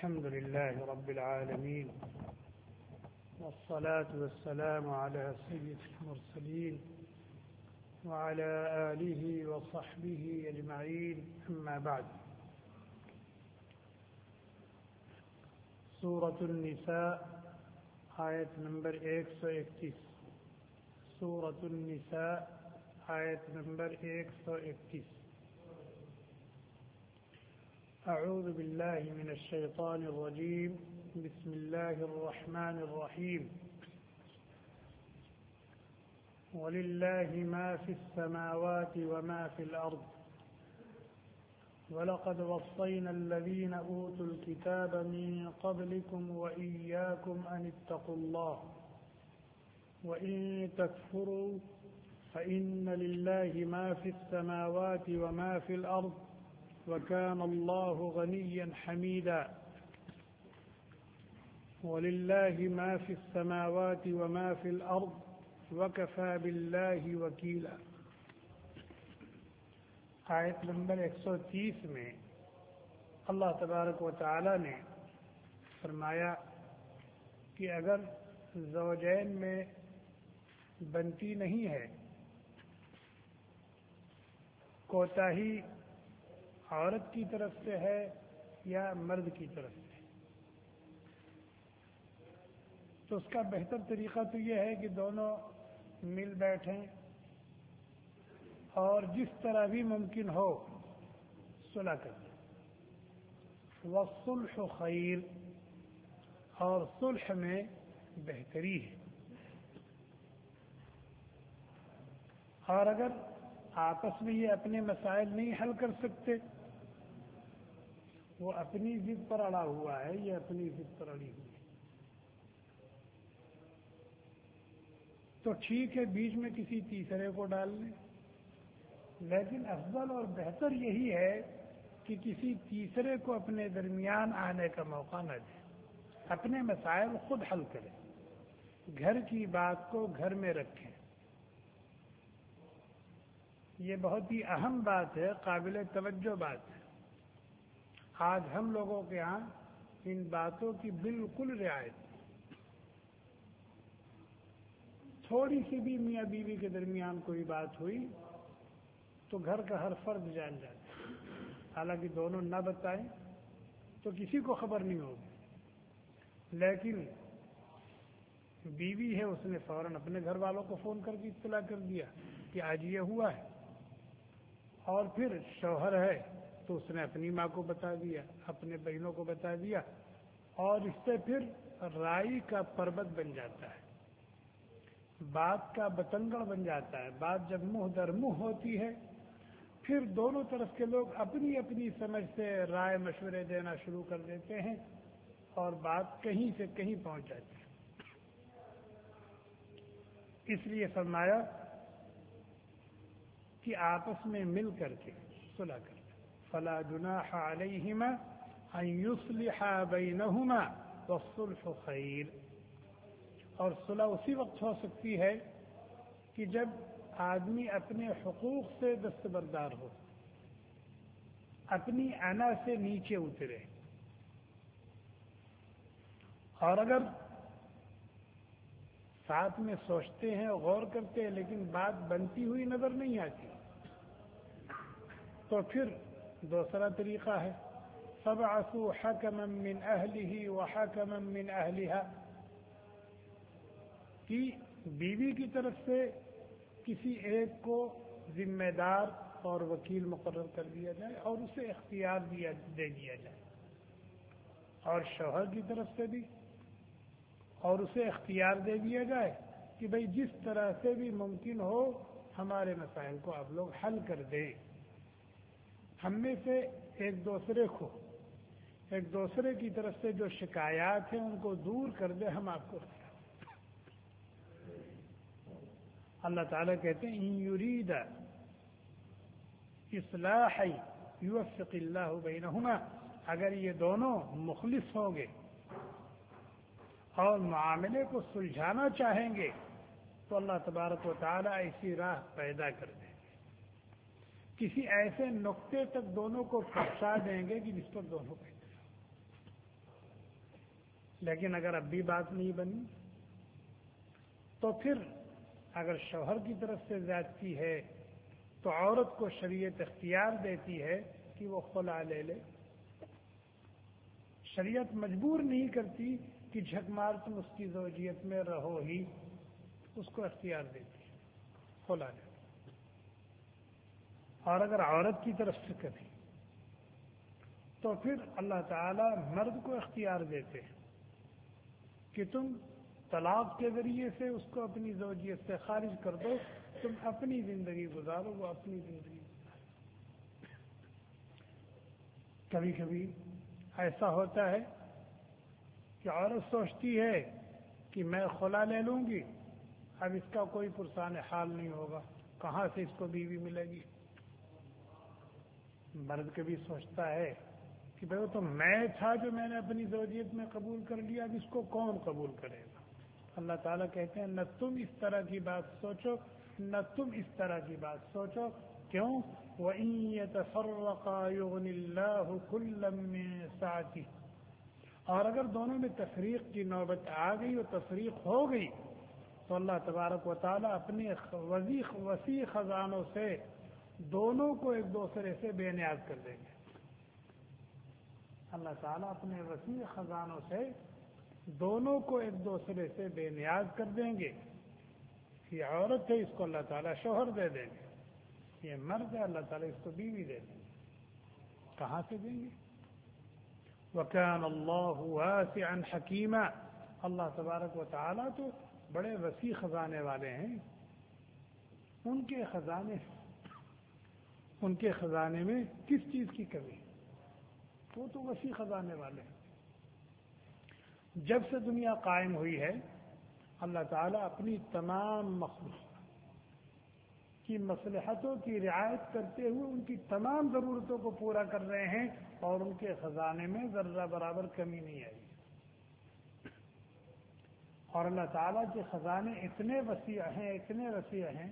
الحمد لله رب العالمين والصلاة والسلام على سيد المرسلين وعلى آله وصحبه أجمعين أما بعد. سورة النساء آیت نمبر 131. سورة النساء آیت نمبر 131. أعوذ بالله من الشيطان الرجيم. بسم الله الرحمن الرحيم. ولله ما في السماوات وما في الأرض ولقد وصينا الذين أوتوا الكتاب من قبلكم وإياكم أن اتقوا الله وإن تكفروا فإن لله ما في السماوات وما في الأرض وكان الله غنيا حميدا. ولله ما في السماوات وما في الأرض وكفى بالله وكيلا. آیت نمبر 130 میں اللہ تبارک و تعالی نے فرمایا کہ اگر زوجین میں بنتی نہیں ہے، کوتاہی عورت کی طرف سے ہے یا مرد کی طرف سے، تو اس کا بہتر طریقہ تو یہ ہے کہ دونوں مل بیٹھیں اور جس طرح بھی ممکن ہو صلح کریں. والصلح خیر، اور صلح میں بہتری ہے. اور اگر آپس میں یہ اپنے مسائل نہیں حل کر سکتے، وہ اپنی ضد پر اڑا ہوا ہے، یہ اپنی ضد پر اڑی ہوئی ہے، تو ٹھیک ہے بیچ میں کسی تیسرے کو ڈال لیں، لیکن افضل اور بہتر یہی ہے کہ کسی تیسرے کو اپنے درمیان آنے کا موقع نہ دیں، اپنے مسائل خود حل کریں، گھر کی بات کو گھر میں رکھیں. یہ بہت ہی اہم بات ہے، قابل توجہ بات ہے. آج ہم لوگوں کے ہاں ان باتوں کی بالکل رعایت نہیں. تھوڑی سی بھی میاں بیوی کے درمیان کوئی بات ہوئی تو گھر کا ہر فرد جان جاتا ہے، حالانکہ دونوں نہ بتائیں تو کسی کو خبر نہیں ہوگی، لیکن بیوی ہے اس نے فوراً اپنے گھر والوں کو فون کر کے اطلاع کر دیا کہ آج یہ ہوا ہے، اور پھر شوہر ہے تو اس نے اپنی ماں کو بتا دیا، اپنے بہنوں کو بتا دیا، اور اس سے پھر رائی کا پربت بن جاتا ہے، بات کا بتنگڑ بن جاتا ہے. بات جب منہ در منہ ہوتی ہے پھر دونوں طرف کے لوگ اپنی اپنی سمجھ سے رائے مشورے دینا شروع کر دیتے ہیں اور بات کہیں سے کہیں پہنچ جاتی ہے. اس لیے فرمایا کہ آپس میں مل کر کے صلح کریں. فلا جناح علیہما ان یصلحا بینہما والصلح خیر. اور صلح اسی وقت ہو سکتی ہے کہ جب آدمی اپنے حقوق سے دستبردار ہو، اپنی انا سے نیچے اترے. اور اگر ساتھ میں سوچتے ہیں، غور کرتے ہیں، لیکن بات بنتی ہوئی نظر نہیں آتی، تو پھر دوسرا طریقہ ہے فابعثوا حکما من اہلہ وحکما من اہلہا، کہ بیوی کی طرف سے کسی ایک کو ذمہ دار اور وکیل مقرر کر دیا جائے اور اسے اختیار دے دیا جائے، اور شوہر کی طرف سے بھی، اور اسے اختیار دے دیا جائے کہ بھئی جس طرح سے بھی ممکن ہو ہمارے مسائل کو آپ لوگ حل کر دیں. ہم میں سے ایک دوسرے کی طرف سے جو شکایات ہیں ان کو دور کر دیں، ہم آپ کو. اللہ تعالیٰ کہتے ہیں ان یرید اصلاحا یوفق اللہ بینہما، اگر یہ دونوں مخلص ہوں گے اور معاملے کو سلجھانا چاہیں گے تو اللہ تبارک و تعالیٰ ایسی راہ پیدا کر دیں گے، کسی ایسے نقطے تک دونوں کو پہنچا دیں گے کہ جس پر دونوں بہتر ہو. لیکن اگر اب بھی بات نہیں بنی تو پھر اگر شوہر کی طرف سے زیادتی ہے تو عورت کو شریعت اختیار دیتی ہے کہ وہ خلا لے لے. شریعت مجبور نہیں کرتی کہ جھک مار تم اس کی زوجیت میں رہو ہی، اس کو اختیار دیتی ہے خلا لے. اور اگر عورت کی طرف سے کرے تو پھر اللہ تعالی مرد کو اختیار دیتے ہیں کہ تم طلاق کے ذریعے سے اس کو اپنی زوجیت سے خارج کر دو، تم اپنی زندگی گزارو، وہ اپنی زندگی گزارو. کبھی کبھی ایسا ہوتا ہے کہ عورت سوچتی ہے کہ میں خلا لے لوں گی، اب اس کا کوئی پرسان حال نہیں ہوگا، کہاں سے اس کو بیوی ملے گی. مرد کبھی سوچتا ہے کہ بھئی وہ تو میں تھا جو میں نے اپنی زوجیت میں قبول کر لیا، اب اس کو کون قبول کرے گا. اللہ تعالیٰ کہتے ہیں نہ تم اس طرح کی بات سوچو، نہ تم اس طرح کی بات سوچو. کیوں؟ وَإِن يَتَفَرَّقَا يُغْنِ اللَّهُ كُلًّا مِّن سَعَتِهِ. اور اگر دونوں میں تفریق کی نوبت آ گئی اور تفریق ہو گئی تو اللہ تبارک و تعالیٰ اپنے وسیع خزانوں سے دونوں کو ایک دوسرے سے بے نیاز کر دیں گے. اللہ تعالیٰ اپنے وسیع خزانوں سے دونوں کو ایک دوسرے سے بے نیاز کر دیں گے. یہ عورت ہے، اس کو اللہ تعالیٰ شوہر دے دیں گے. یہ مرد ہے، اللہ تعالیٰ اس کو بیوی دے دیں گے. کہاں سے دیں گے؟ وَكَانَ اللَّهُ وَاسِعًا حَكِيمًا. اللہ تبارک و تعالیٰ تو بڑے وسیع خزانے والے ہیں. ان کے خزانے میں کس چیز کی کمی؟ وہ تو وسیع خزانے والے ہیں. جب سے دنیا قائم ہوئی ہے اللہ تعالیٰ اپنی تمام مخلوق کی مصلحتوں کی رعایت کرتے ہوئے ان کی تمام ضرورتوں کو پورا کر رہے ہیں اور ان کے خزانے میں ذرہ برابر کمی نہیں آئی. اور اللہ تعالیٰ کے خزانے اتنے وسیع ہیں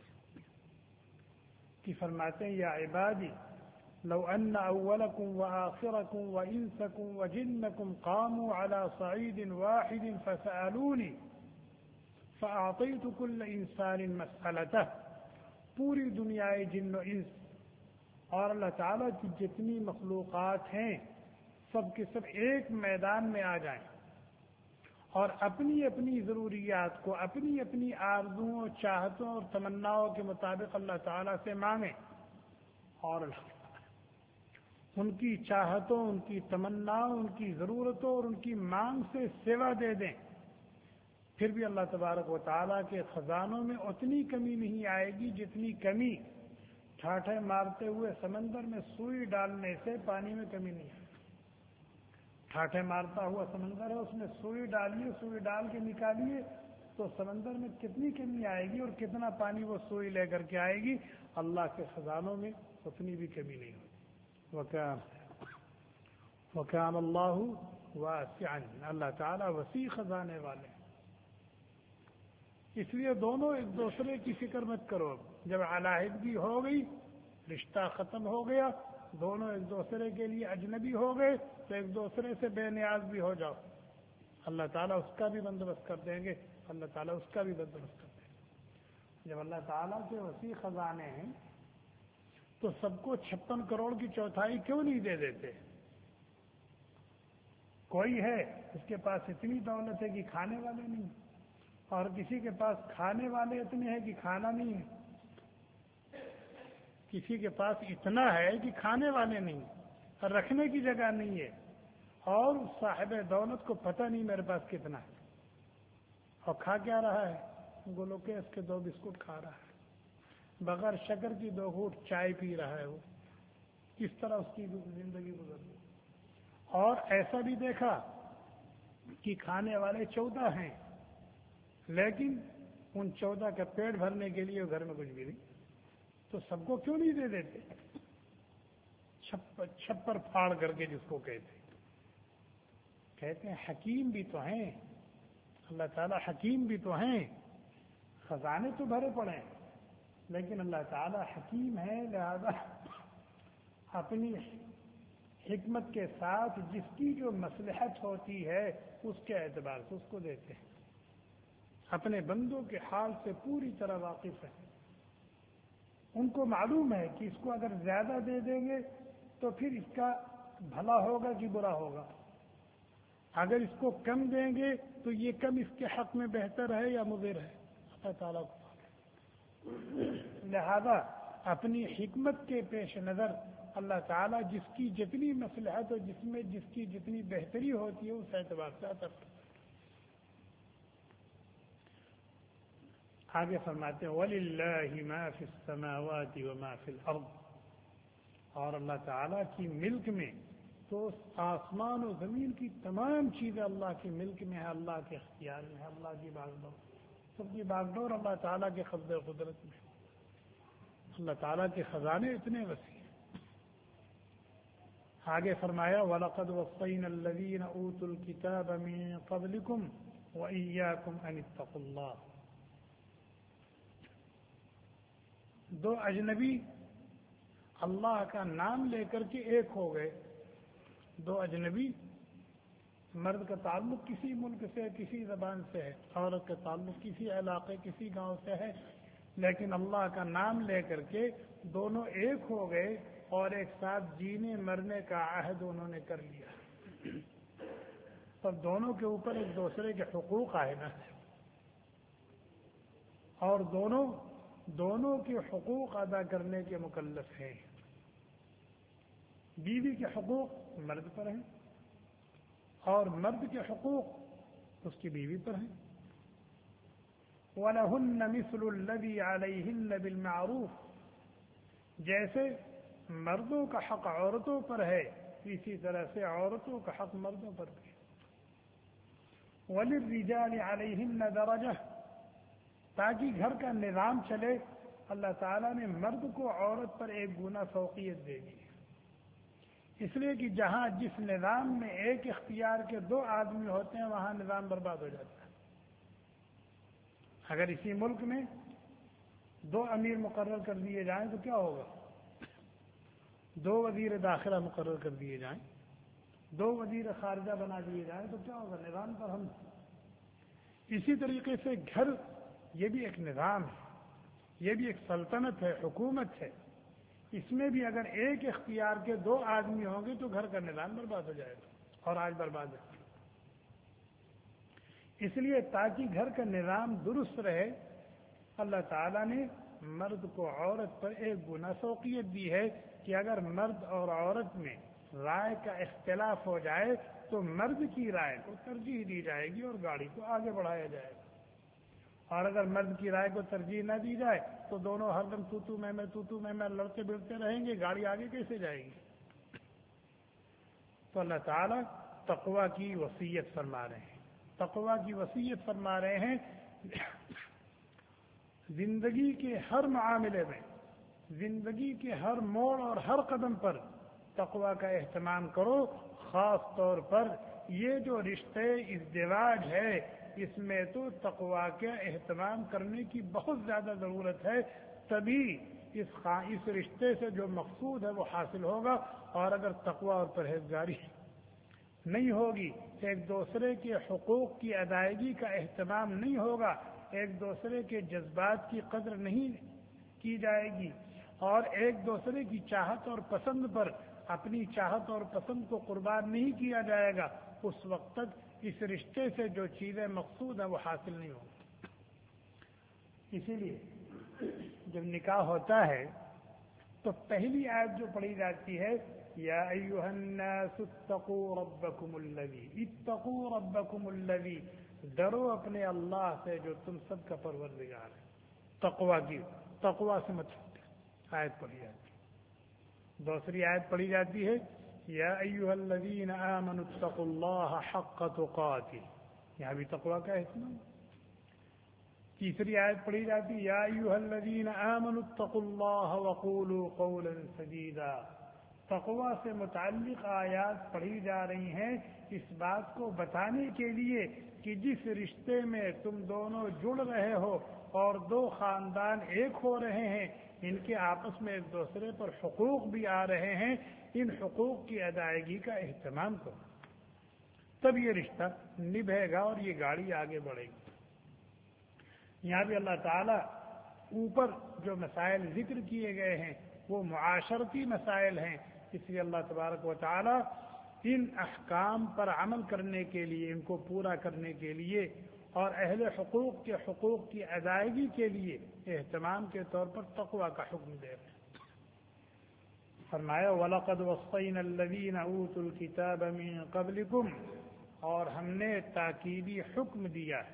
کہ فرماتے ہیں یا عبادی لو ان اولکم وآخرکم وانسکم وجنکم قاموا على صعید واحد فسألونی فأعطیت کل انسان مسئلتہ. پوری دنیا جن و انس اور اللہ تعالیٰ کی جتنی مخلوقات ہیں سب کے سب ایک میدان میں آ جائیں اور اپنی اپنی ضروریات کو اپنی اپنی آرزوؤں چاہتوں اور تمناؤں کے مطابق اللہ تعالیٰ سے مانگیں اور ان کی چاہتوں، ان کی تمناؤں، ان کی ضرورتوں اور ان کی مانگ سے سوا دے دیں، پھر بھی اللہ تبارک و تعالیٰ کے خزانوں میں اتنی کمی نہیں آئے گی جتنی کمی ٹھاٹھے مارتے ہوئے سمندر میں سوئی ڈالنے سے پانی میں کمی نہیں آئے. ٹھاٹھے مارتا ہوا سمندر ہے، اس میں سوئی ڈالیے، سوئی ڈال کے نکالیے تو سمندر میں کتنی کمی آئے گی اور کتنا پانی وہ سوئی لے کر کے آئے گی. اللہ کے خزانوں میں اتنی بھی کمی نہیں ہوگی. وَكَانَ اللَّهُ وَاسِعًا. اللہ تعالیٰ وسیع خزانے والے. اس لیے دونوں ایک دوسرے کی فکر مت کرو. جب علیحدگی ہو گئی، رشتہ ختم ہو گیا، دونوں ایک دوسرے کے لیے اجنبی ہو گئے تو ایک دوسرے سے بے نیاز بھی ہو جاؤ. اللہ تعالیٰ اس کا بھی بندوبست کر دیں گے، اللہ تعالیٰ اس کا بھی بندوبست کر دیں گے. جب اللہ تعالیٰ کے وسیع خزانے ہیں تو سب کو 56 کروڑ کی چوتھائی کیوں نہیں دے دیتے؟ کوئی ہے اس کے پاس اتنی دولت ہے کہ کھانے والے نہیں، اور کسی کے پاس کھانے والے اتنے ہیں کہ کھانا نہیں ہے، کسی کے پاس اتنا ہے کہ کھانے والے نہیں، رکھنے کی جگہ نہیں ہے، اور صاحب دولت کو پتہ نہیں میرے پاس کتنا ہے، اور کھا کیا رہا ہے؟ گلوکیس کے 2 بسکٹ کھا رہا ہے، بغیر شکر کی 2 گھونٹ چائے پی رہا ہے. وہ کس طرح اس کی زندگی گزر گئی؟ اور ایسا بھی دیکھا کہ کھانے والے 14 ہیں لیکن ان 14 کا پیٹ بھرنے کے لیے گھر میں کچھ بھی نہیں، تو سب کو کیوں نہیں دے دیتے؟ چھپر پھاڑ کر کے جس کو کہتے ہیں حکیم بھی تو ہیں، اللہ تعالیٰ حکیم بھی تو ہیں. خزانے تو بھرے پڑے ہیں لیکن اللہ تعالیٰ حکیم ہے، لہذا اپنی حکمت کے ساتھ جس کی جو مصلحت ہوتی ہے اس کے اعتبار سے اس کو دیتے ہیں. اپنے بندوں کے حال سے پوری طرح واقف ہیں. ان کو معلوم ہے کہ اس کو اگر زیادہ دے دیں گے تو پھر اس کا بھلا ہوگا کہ برا ہوگا. اگر اس کو کم دیں گے تو یہ کم اس کے حق میں بہتر ہے یا مضر ہے. اللہ تعالیٰ کو لہذا اپنی حکمت کے پیش نظر اللہ تعالیٰ جس کی جتنی مصلحت اور جس کی جتنی بہتری ہوتی ہے اس اعتبار سے عطا کرتا ہے. آگے فرماتے ہیں وَلِلَّهِ مَا فِي السَّمَاوَاتِ وَمَا فِي الْأَرْضِ. اور اللہ تعالیٰ کی ملک میں تو آسمان و زمین کی تمام چیزیں اللہ کے ملک میں ہے, اللہ کے اختیار میں ہے, اللہ کی باغ ڈور, سب کی باغ ڈور اللہ تعالیٰ کے قبضہ قدرت میں. اللہ تعالیٰ کے خزانے اتنے وسیع ہیں. آگے فرمایا وَلَقَدْ وَصَّيْنَا الَّذِينَ أُوتُوا الْكِتَابَ مِن قَبْلِكُمْ وَإِيَّاكُمْ أَنِ اتَّقُوا اللَّهَ. دو اجنبی اللہ کا نام لے کر کے ایک ہو گئے. دو اجنبی, مرد کا تعلق کسی ملک سے کسی زبان سے ہے, عورت کا تعلق کسی علاقے کسی گاؤں سے ہے, لیکن اللہ کا نام لے کر کے دونوں ایک ہو گئے اور ایک ساتھ جینے مرنے کا عہد انہوں نے کر لیا. تب دونوں کے اوپر ایک دوسرے کے حقوق آئے نا, اور دونوں کے حقوق ادا کرنے کے مکلف ہیں. بیوی کے حقوق مرد پر ہیں اور مرد کے حقوق اس کی بیوی پر ہیں. وَلَهُنَّ مِثْلُ الَّذِي عَلَيْهِنَّ بِالْمَعْرُوفِ. جیسے مردوں کا حق عورتوں پر ہے اسی طرح سے عورتوں کا حق مردوں پر بھی. وَلِلرِّجَالِ عَلَيْهِنَّ دَرَجَةٌ. تاکہ گھر کا نظام چلے اللہ تعالیٰ نے مرد کو عورت پر ایک گنا فوقیت دے دی. اس لیے کہ جہاں جس نظام میں ایک اختیار کے دو آدمی ہوتے ہیں وہاں نظام برباد ہو جاتا ہے. اگر اسی ملک میں دو امیر مقرر کر دیے جائیں تو کیا ہوگا؟ دو وزیر داخلہ مقرر کر دیے جائیں, دو وزیر خارجہ بنا دیے جائیں تو کیا ہوگا؟ نظام پر ہم. اسی طریقے سے گھر یہ بھی ایک نظام ہے, یہ بھی ایک سلطنت ہے, حکومت ہے. اس میں بھی اگر ایک اختیار کے دو آدمی ہوں گے تو گھر کا نظام برباد ہو جائے گا, اور آج برباد ہے. اس لیے تاکہ گھر کا نظام درست رہے اللہ تعالیٰ نے مرد کو عورت پر ایک گنا فوقیت دی ہے کہ اگر مرد اور عورت میں رائے کا اختلاف ہو جائے تو مرد کی رائے کو ترجیح دی جائے گی اور گاڑی کو آگے بڑھایا جائے گا. اور اگر مرد کی رائے کو ترجیح نہ دی جائے تو دونوں ہر دم تو میں لڑتے بڑھتے رہیں گے, گاڑی آگے کیسے جائے گی؟ تو اللہ تعالیٰ تقوی کی وصیت فرما رہے ہیں, تقوی کی وصیت فرما رہے ہیں. زندگی کے ہر معاملے میں, زندگی کے ہر موڑ اور ہر قدم پر تقوی کا اہتمام کرو. خاص طور پر یہ جو رشتے ازدواج ہے اس میں تو تقوی کا اہتمام کرنے کی بہت زیادہ ضرورت ہے, تبھی اس رشتے سے جو مقصود ہے وہ حاصل ہوگا. اور اگر تقوی اور پرہیزگاری نہیں ہوگی, ایک دوسرے کے حقوق کی ادائیگی کا اہتمام نہیں ہوگا, ایک دوسرے کے جذبات کی قدر نہیں کی جائے گی, اور ایک دوسرے کی چاہت اور پسند پر اپنی چاہت اور پسند کو قربان نہیں کیا جائے گا, اس وقت تک اس رشتے سے جو چیزیں مقصود ہیں وہ حاصل نہیں ہوگی. اسی لیے جب نکاح ہوتا ہے تو پہلی آیت جو پڑھی جاتی ہے یا ایھا الناس اتقوا ربکم الذی, اتقوا ربکم الذی, ڈرو اپنے اللہ سے جو تم سب کا پروردگار ہے. تقوی سے مطلب آیت پڑھی جاتی ہے. دوسری آیت پڑھی جاتی ہے یا ایھا الذین آمنوا اتقوا اللہ حق تقاتہ, یہاں بھی تقوی کا اہتمام. تیسری آیت پڑھی جاتی ہے یا ایھا الذین آمنوا اتقوا اللہ وقولوا قولا سدیدا. تقوی سے متعلق آیات پڑھی جا رہی ہیں اس بات کو بتانے کے لیے کہ جس رشتے میں تم دونوں جڑ رہے ہو اور دو خاندان ایک ہو رہے ہیں, ان کے آپس میں ایک دوسرے پر حقوق بھی آ رہے ہیں, ان حقوق کی ادائیگی کا اہتمام کرو، تب یہ رشتہ نبھے گا اور یہ گاڑی آگے بڑھے گی۔ یہاں بھی اللہ تعالیٰ اوپر جو مسائل ذکر کیے گئے ہیں وہ معاشرتی مسائل ہیں، اس لیے اللہ تبارک و تعالیٰ ان احکام پر عمل کرنے کے لیے، ان کو پورا کرنے کے لیے اور اہل حقوق کے حقوق کی ادائیگی کے لیے اہتمام کے طور پر تقوی کا حکم دے رہے ہیں۔ فرمایا وَلَقَدْ وَصَّيْنَا الَّذِينَ أُوتُوا الْكِتَابَ مِن قَبْلِكُمْ، اور ہم نے تاکیدی حکم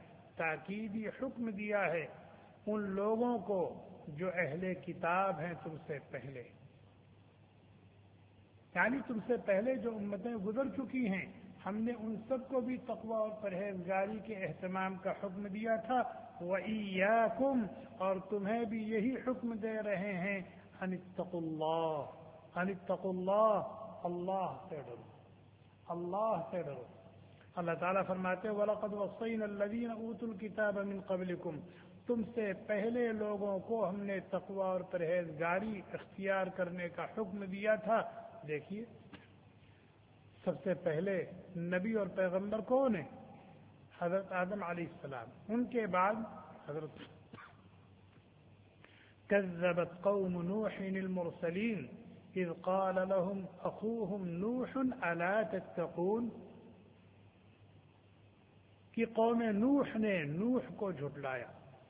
دیا ہے ان لوگوں کو جو اہل کتاب ہیں تم سے پہلے، یعنی تم سے پہلے جو امتیں گزر چکی ہیں، ہم نے ان سب کو بھی تقوی اور پرہیزگاری کے اہتمام کا حکم دیا تھا۔ وَإِيَّاكُمْ، اور تمہیں بھی یہی حکم دے رہے ہیں، أَنِ اتَّقُوا اللَّهَ، اللہ سے ڈرو۔ اللہ تعالیٰ فرماتے ہیں وَلَقَدْ وَصَّيْنَا الَّذِينَ أُوتُوا الْكِتَابَ مِن قَبْلِكُمْ، تم سے پہلے لوگوں کو ہم نے تقوی اور پرہیزگاری اختیار کرنے کا حکم دیا تھا۔ دیکھیے سب سے پہلے نبی اور پیغمبر کون ہیں؟ حضرت آدم علیہ السلام، ان کے بعد حضرت كذبت قوم نوح المرسلین اذ قال لهم اخوهم نوح الا تتقون، کہ قوم نوح نے نوح کو جھٹلایا۔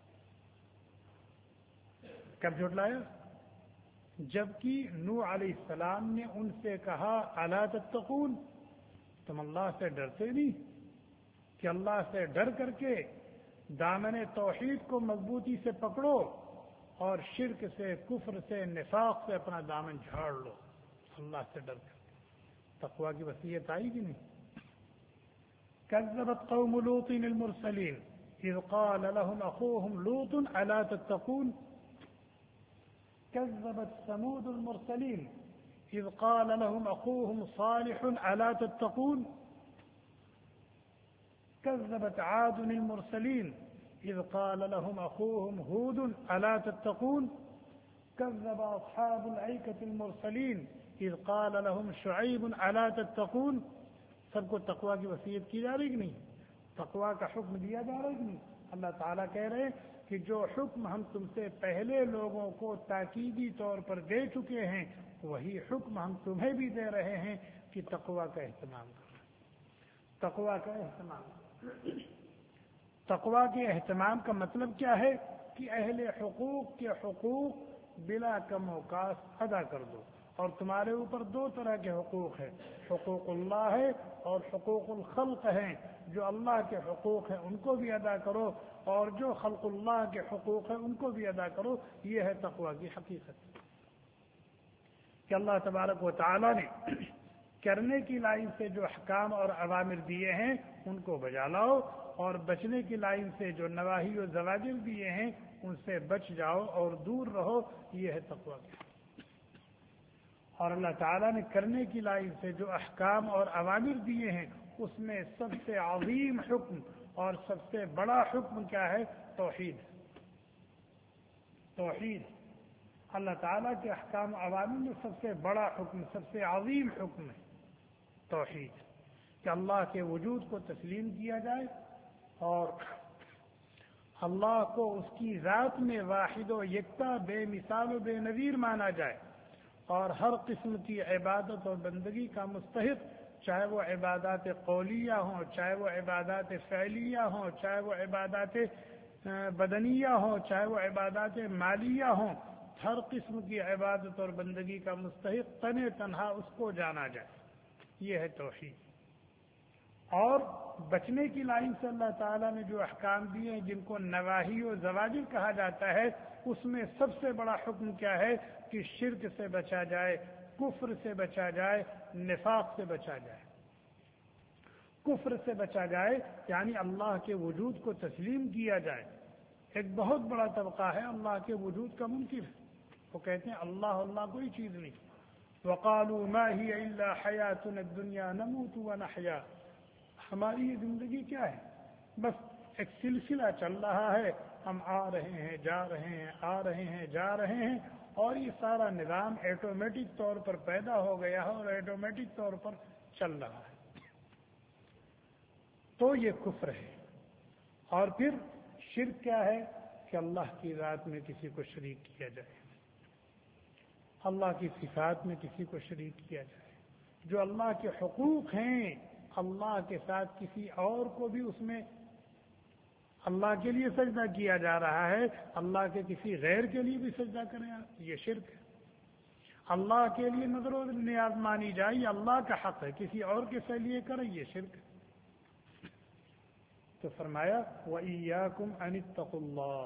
کب جھٹلایا؟ جبکہ نوح علیہ السلام نے ان سے کہا الا تتقون، تم اللہ سے ڈرتے نہیں؟ کہ اللہ سے ڈر کر کے دامن توحید کو مضبوطی سے پکڑو اور شرک سے، کفر سے، نفاق سے اپنا دامن جھاڑ لو، اللہ سے ڈر کر کے۔ تقوی کی وصیت آئی کہ نہیں؟ كذبت قوم لوط المرسلين إذ قال لهم أخوهم لوط ألا تتقون، كذبت ثمود المرسلين إذ قال لهم أخوهم صالح ألا تتقون، كذبت عاد المرسلين إذ قال لهم أخوهم هود ألا تتقون، كذب أصحاب الأيكة المرسلين إذ قال لهم شعيب ألا تتقون۔ سب کو تقوی کی وصیت کی جا رہی کہ نہیں؟ تقوی کا حکم دیا جا رہا ہے کہ نہیں؟ اللہ تعالیٰ کہہ رہے ہیں کہ جو حکم ہم تم سے پہلے لوگوں کو تاکیدی طور پر دے چکے ہیں، وہی حکم ہم تمہیں بھی دے رہے ہیں کہ تقوی کا اہتمام کرو۔ تقوی کا اہتمام، تقوی کے اہتمام کا مطلب کیا ہے؟ کہ اہل حقوق کے حقوق بلا کم و کاست ادا کر دو۔ اور تمہارے اوپر دو طرح کے حقوق ہیں، حقوق اللہ ہے اور حقوق الخلق ہیں۔ جو اللہ کے حقوق ہیں ان کو بھی ادا کرو، اور جو خلق اللہ کے حقوق ہیں ان کو بھی ادا کرو۔ یہ ہے تقوی کی حقیقت، کہ اللہ تبارک و تعالی نے کرنے کی لائن سے جو احکام اور اوامر دیے ہیں ان کو بجا لاؤ، اور بچنے کی لائن سے جو نواہی و زواجر دیے ہیں ان سے بچ جاؤ اور دور رہو۔ یہ ہے تقوی کی۔ اور اللہ تعالیٰ نے کرنے کی لائن سے جو احکام اور اوامر دیے ہیں اس میں سب سے عظیم حکم اور سب سے بڑا حکم کیا ہے؟ توحید۔ توحید اللہ تعالیٰ کے احکام و اوامر میں سب سے بڑا حکم، سب سے عظیم حکم ہے توحید، کہ اللہ کے وجود کو تسلیم کیا جائے اور اللہ کو اس کی ذات میں واحد و یکتا، بے مثال و بے نظیر مانا جائے، اور ہر قسم کی عبادت اور بندگی کا مستحق، چاہے وہ عبادات قولیہ ہوں، چاہے وہ عبادات فعلیہ ہوں، چاہے وہ عبادات بدنیہ ہوں، چاہے وہ عبادات مالیہ ہوں، ہر قسم کی عبادت اور بندگی کا مستحق تن تنہا اس کو جانا جائے۔ یہ ہے توحید۔ اور بچنے کی لائن سے اللہ تعالیٰ نے جو احکام دیے ہیں جن کو نواہی و زواجر کہا جاتا ہے، اس میں سب سے بڑا حکم کیا ہے؟ کہ شرک سے بچا جائے، کفر سے بچا جائے، نفاق سے بچا جائے۔ کفر سے بچا جائے یعنی اللہ کے وجود کو تسلیم کیا جائے۔ ایک بہت بڑا طبقہ ہے اللہ کے وجود کا منکر، وہ کہتے ہیں اللہ کوئی چیز نہیں۔ وقالوا ما هي الا حياتنا الدنيا نموت ونحيا، ہماری یہ زندگی کیا ہے؟ بس ایک سلسلہ چل رہا ہے، ہم آ رہے ہیں جا رہے ہیں، آ رہے ہیں جا رہے ہیں، اور یہ سارا نظام ایٹومیٹک طور پر پیدا ہو گیا ہے اور ایٹومیٹک طور پر چل رہا ہے، تو یہ کفر ہے۔ اور پھر شرک کیا ہے کہ اللہ کی ذات میں کسی کو شریک کیا جائے، اللہ کی صفات میں کسی کو شریک کیا جائے، جو اللہ کے حقوق ہیں اللہ کے ساتھ کسی اور کو بھی اس میں اللہ کے لیے سجدہ کیا جا رہا ہے، اللہ کے کسی غیر کے لیے بھی سجدہ کریں آپ، یہ شرک ہے۔ اللہ کے لیے نظر و نیاز مانی جائے، یہ اللہ کا حق ہے، کسی اور کے لیے کریں، یہ شرک ہے۔ تو فرمایا وَإِيَّاكُمْ أَنِ اتَّقُوا اللَّهَ،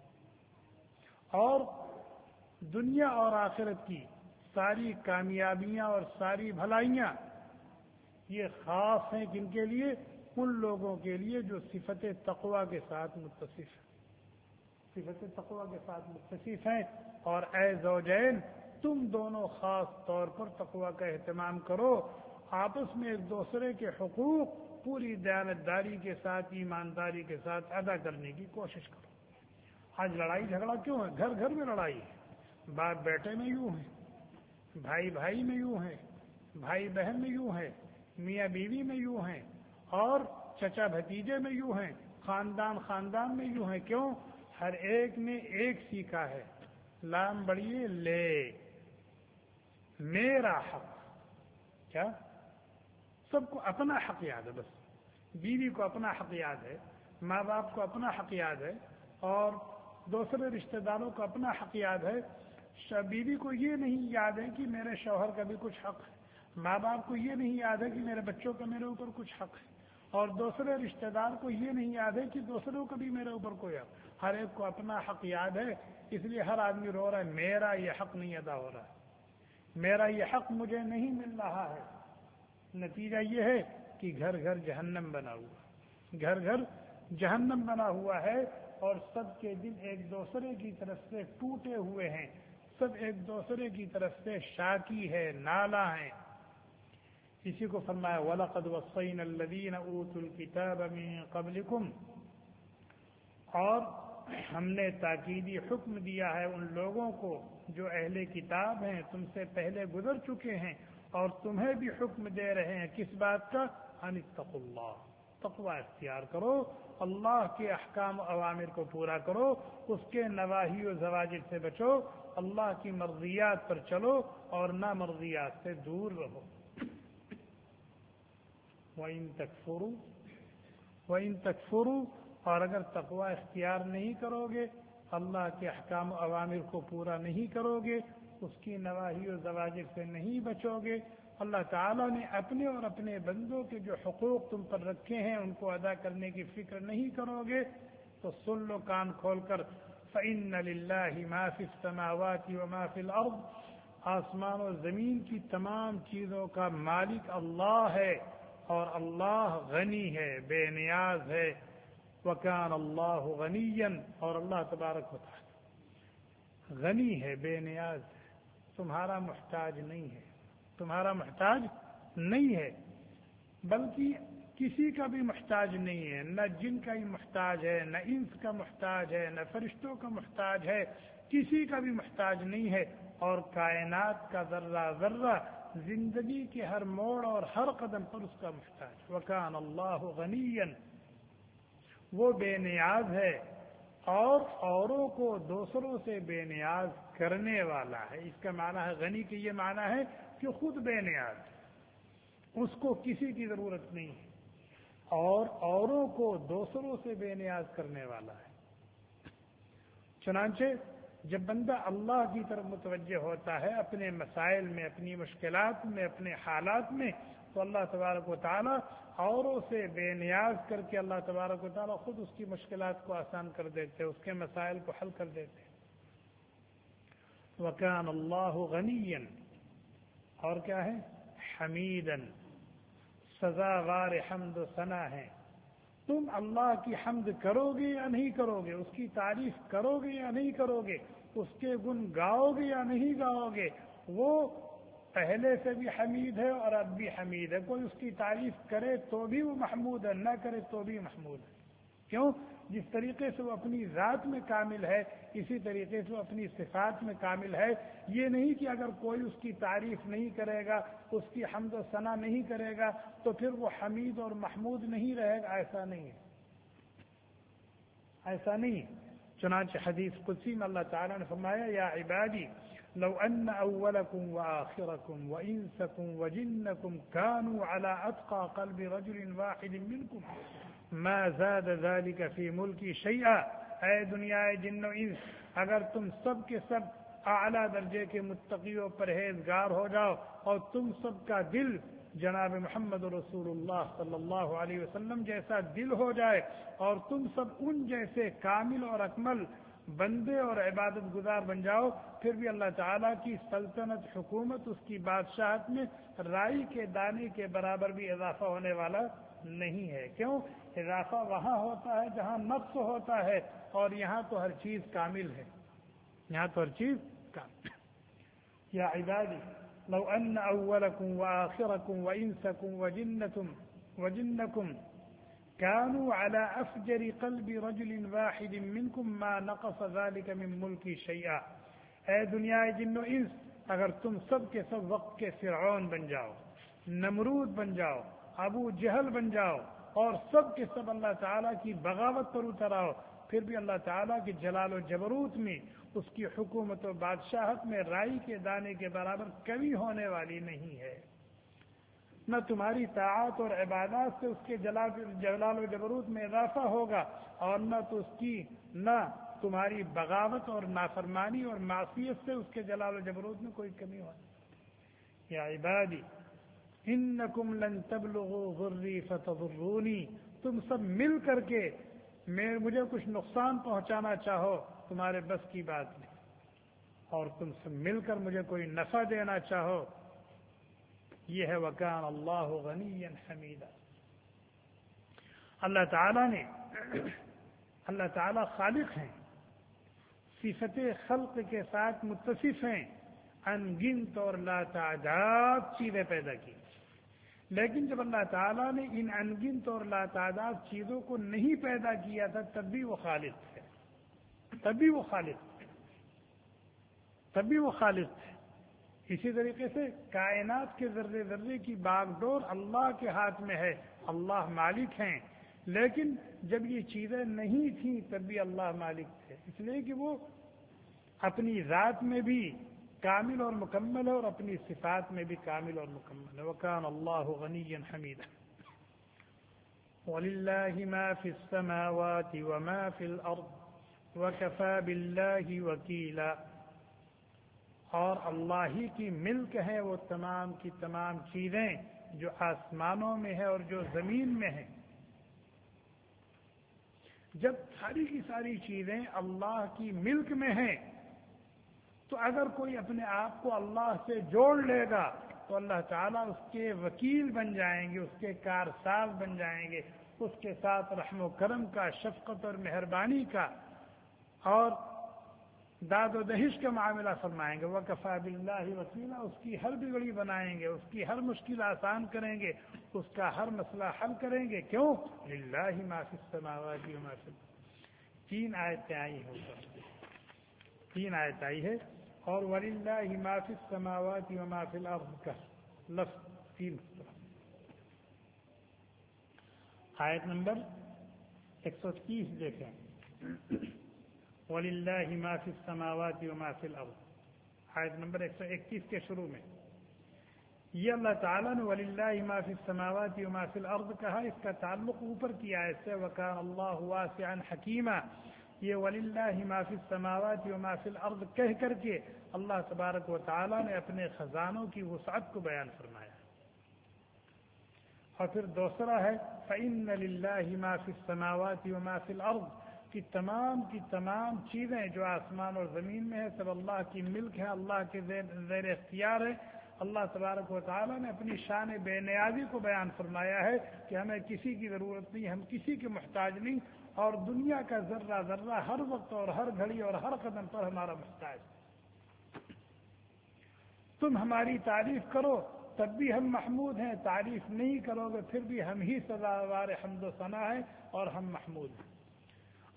اور دنیا اور آخرت کی ساری کامیابیاں اور ساری بھلائیاں یہ خاص ہیں کن کے لیے؟ ان لوگوں کے لیے جو صفت تقوی کے ساتھ متصف ہیں، صفت تقوی کے ساتھ متصف ہیں۔ اور اے زوجین، تم دونوں خاص طور پر تقوی کا اہتمام کرو، آپس میں ایک دوسرے کے حقوق پوری دیانتداری کے ساتھ ایمانداری کے ساتھ ادا کرنے کی کوشش کرو۔ آج لڑائی جھگڑا کیوں ہے؟ گھر گھر میں لڑائی ہے، باپ بیٹے میں یوں ہے، بھائی بھائی میں یوں ہے، بھائی بہن میں یوں ہے، میاں بیوی میں یوں ہیں، اور چچا بھتیجے میں یوں ہیں، خاندان خاندان میں یوں ہیں۔ کیوں؟ ہر ایک نے ایک سیکھا ہے، لام بڑھیے لے، میرا حق، کیا سب کو اپنا حق یاد ہے، بس بیوی کو اپنا حق یاد ہے، ماں باپ کو اپنا حق یاد ہے، اور دوسرے رشتہ داروں کو اپنا حق یاد ہے۔ بیوی کو یہ نہیں یاد ہے کہ میرے شوہر کا بھی کچھ حق ہے، ماں باپ کو یہ نہیں یاد ہے کہ میرے بچوں کا میرے اوپر کچھ حق ہے، اور دوسرے رشتہ دار کو یہ نہیں یاد ہے کہ دوسروں کا بھی میرے اوپر کوئی حق۔ ہر ایک کو اپنا حق یاد ہے، اس لیے ہر آدمی رو رہا ہے میرا یہ حق نہیں ادا ہو رہا ہے، میرا یہ حق مجھے نہیں مل رہا ہے۔ نتیجہ یہ ہے کہ گھر گھر جہنم بنا ہوا، گھر گھر جہنم بنا ہوا ہے، اور سب کے دل ایک دوسرے کی طرف سے ٹوٹے ہوئے ہیں، سب ایک دوسرے کی طرف سے شاکی ہے، نالا ہیں۔ اسی کو فرمایا وَلَقَدْ وَصَّيْنَا الَّذِينَ أُوتُوا الْكِتَابَ مِن قَبْلِكُمْ، اور ہم نے تاکیدی حکم دیا ہے ان لوگوں کو جو اہل کتاب ہیں، تم سے پہلے گزر چکے ہیں، اور تمہیں بھی حکم دے رہے ہیں کس بات کا؟ ان اتقوا اللہ، تقوی اختیار کرو، اللہ کے احکام و اوامر کو پورا کرو، اس کے نواہی و زواجر سے بچو، اللہ کی مرضیات پر چلو اور نامرضیات سے دور رہو۔ وَإِن تَكْفُرُوا، اور اگر تقوی اختیار نہیں کرو گے، اللہ کے احکام و اوامر کو پورا نہیں کرو گے، اس کی نواہی و زواجر سے نہیں بچو گے، اللہ تعالیٰ نے اپنے اور اپنے بندوں کے جو حقوق تم پر رکھے ہیں ان کو ادا کرنے کی فکر نہیں کرو گے، تو سن لو کان کھول کر، فَإِنَّ لِلَّهِ مَا فِي السَّمَاوَاتِ وَمَا فِي الْأَرْضِ، آسمان و زمین کی تمام چیزوں کا مالک اللہ ہے، اور اللہ غنی ہے، بے نیاز ہے۔ وَكَانَ اللَّهُ غَنِيًّا، اور اللہ تبارک و تعالی غنی ہے، بے نیاز ہے، تمہارا محتاج نہیں ہے، تمہارا محتاج نہیں ہے، بلکہ کسی کا بھی محتاج نہیں ہے، نہ جن کا ہی محتاج ہے، نہ انس کا محتاج ہے، نہ فرشتوں کا محتاج ہے، کسی کا بھی محتاج نہیں ہے، اور کائنات کا ذرہ ذرہ زندگی کے ہر موڑ اور ہر قدم پر اس کا محتاج۔ وَكَانَ اللَّهُ غَنِيًّا، وہ بے نیاز ہے، اور اوروں کو دوسروں سے بے نیاز کرنے والا ہے۔ اس کا معنی ہے غنی کی، یہ معنی ہے کہ خود بے نیاز ہے، اس کو کسی کی ضرورت نہیں ہے، اور اوروں کو دوسروں سے بے نیاز کرنے والا ہے۔ چنانچہ جب بندہ اللہ کی طرف متوجہ ہوتا ہے اپنے مسائل میں، اپنی مشکلات میں، اپنے حالات میں، تو اللہ تبارک و تعالیٰ اوروں سے بے نیاز کر کے اللہ تبارک و تعالیٰ خود اس کی مشکلات کو آسان کر دیتے، اس کے مسائل کو حل کر دیتے۔ وَكَانَ اللَّهُ غَنِيًّا، اور کیا ہے؟ حمیدًا، سزاوار حمد و ثنا ہے۔ تم اللہ کی حمد کرو گے یا نہیں کرو گے، اس کی تعریف کرو گے یا نہیں کرو گے، اس کے گن گاؤ گے یا نہیں گاؤ گے، وہ پہلے سے بھی حمید ہے اور اب بھی حمید ہے۔ کوئی اس کی تعریف کرے تو بھی وہ محمود ہے، نہ کرے تو بھی محمود ہے۔ کیوں؟ جس طریقے سے وہ اپنی ذات میں کامل ہے اسی طریقے سے وہ اپنی صفات میں کامل ہے. یہ نہیں کہ اگر کوئی اس کی تعریف نہیں کرے گا، اس کی حمد و ثنا نہیں کرے گا تو پھر وہ حمید اور محمود نہیں رہے گا. ایسا نہیں ہے، ایسا نہیں. چنانچہ حدیث قدسی میں اللہ تعالیٰ نے فرمایا یا عبادی لو ان اولکم وآخرکم وانسکم وجنکم كانوا على اتقى قلب رجل واحد منکم ما زاد ذلك في ملکی شیئا. اے دنیا جن و انس، اگر تم سب کے سب اعلیٰ درجے کے متقی و پرہیزگار ہو جاؤ اور تم سب کا دل جناب محمد رسول اللہ صلی اللہ علیہ وسلم جیسا دل ہو جائے اور تم سب ان جیسے کامل اور اکمل بندے اور عبادت گزار بن جاؤ، پھر بھی اللہ تعالیٰ کی سلطنت، حکومت، اس کی بادشاہت میں رائی کے دانے کے برابر بھی اضافہ ہونے والا نہیں ہے. کیوں؟ اضافہ وہاں ہوتا ہے جہاں نقص ہوتا ہے، اور یہاں تو ہر چیز کامل ہے، یہاں تو ہر چیز کامل. یا عبادی لو ان اولکم وآخرکم وانسکم وجنکم كانوا على افجر قلب رجل واحد منكم ما نقص ذلك من ملکی شیئا. اے دنیا جن و انس، اگر تم سب کے سب وقت کے فرعون بن جاؤ، نمرود بن جاؤ، ابو جہل بن جاؤ اور سب کے سب اللہ تعالیٰ کی بغاوت پر اتر آؤ، پھر بھی اللہ تعالیٰ کی جلال و جبروت میں، اس کی حکومت و بادشاہت میں رائی کے دانے کے برابر کمی ہونے والی نہیں ہے. نہ تمہاری طاعات اور عبادات سے اس کے جلال و جبروت میں اضافہ ہوگا، اور نہ تمہاری بغاوت اور نافرمانی اور معصیت سے اس کے جلال و جبروت میں کوئی کمی ہوگی. یا عبادی انکم لن تبلغوا ضری فتضرونی، تم سب مل کر کے مجھے کچھ نقصان پہنچانا چاہو تمہارے بس کی بات نہیں، اور تم سب مل کر مجھے کوئی نفع دینا چاہو. یہ ہے وکان اللہ غنیا حمیدا. اللہ تعالیٰ خالق ہیں، صفت خلق کے ساتھ متصف ہیں، ان گنت اور لا تعداد چیزیں پیدا کی. لیکن جب اللہ تعالیٰ نے ان ان گنت اور لا تعداد چیزوں کو نہیں پیدا کیا تھا تب بھی وہ خالق تھے، تب بھی وہ خالق تھے. اسی طریقے سے کائنات کے ذرے ذرے کی باغ ڈور اللہ کے ہاتھ میں ہے، اللہ مالک ہیں. لیکن جب یہ چیزیں نہیں تھیں تب بھی اللہ مالک تھے، اس لیے کہ وہ اپنی ذات میں بھی کامل اور مکمل ہے اور اپنی صفات میں بھی کامل اور مکمل ہے. وَكَانَ اللَّهُ غَنِيًّا حَمِيدًا. وَلِلَّهِ مَا فِي السَّمَاوَاتِ وَمَا فِي الْأَرْضِ وَكَفَى بِاللَّهِ وَكِيلًا. اور اللہ ہی کی ملک ہے وہ تمام کی تمام چیزیں جو آسمانوں میں ہے اور جو زمین میں ہیں. جب ساری کی ساری چیزیں اللہ کی ملک میں ہیں تو اگر کوئی اپنے آپ کو اللہ سے جوڑ لے گا تو اللہ تعالیٰ اس کے وکیل بن جائیں گے، اس کے کارساز بن جائیں گے، اس کے ساتھ رحم و کرم کا، شفقت اور مہربانی کا اور داد و دہش کا معاملہ فرمائیں گے. وَكَفَى بِاللَّهِ وَكِيلًا. اس کی ہر بگڑی بنائیں گے، اس کی ہر مشکل آسان کریں گے، اس کا ہر مسئلہ حل کریں گے. کیوں؟ لِلَّهِ مَا فِي السَّمَاوَاتِ وَمَا فِي الْأَرْضِ. 3 آیتیں آئی ہیں، 3 آیت آئی ہے اور وَلِلَّهِ مَا فِي السَّمَاوَاتِ وَمَا فِي الْأَرْضِ کا لفظ 3 آیت نمبر 130 دیکھیں. وَلِلَّهِ مَا فِي السَّمَاوَاتِ وَمَا فِي الْأَرْضِ. آیت نمبر 131 کے شروع میں یہ اللہ تعالیٰ نے وَلِلَّهِ مَا فِي السَّمَاوَاتِ وَمَا فِي الْأَرْضِ کہا. اس کا تعلق اوپر کی آیت سے وَكَانَ اللَّهُ وَاسِعًا حَكِيمًا. یہ وَلِلَّهِ مَا فِي السَّمَاوَاتِ وَمَا فِي الْأَرْضِ کہہ کر کے اللہ تبارک و تعالیٰ نے اپنے خزانوں کی وسعت کو بیان فرمایا. اور پھر دوسرا ہے فَإِنَّ لِلَّهِ مَا فِي السَّمَاوَاتِ وَمَا فِي الْأَرْضِ کی تمام چیزیں جو آسمان اور زمین میں ہے سب اللہ کی ملک ہے، اللہ کے زیر اختیار ہے. اللہ تبارک و تعالیٰ نے اپنی شان بے نیازی کو بیان فرمایا ہے کہ ہمیں کسی کی ضرورت نہیں، ہم کسی کے محتاج نہیں، اور دنیا کا ذرہ ذرہ ہر وقت اور ہر گھڑی اور ہر قدم پر ہمارا محتاج. تم ہماری تعریف کرو تب بھی ہم محمود ہیں، تعریف نہیں کرو گے پھر بھی ہم ہی سزاوار حمد و ثنا ہیں اور ہم محمود ہیں.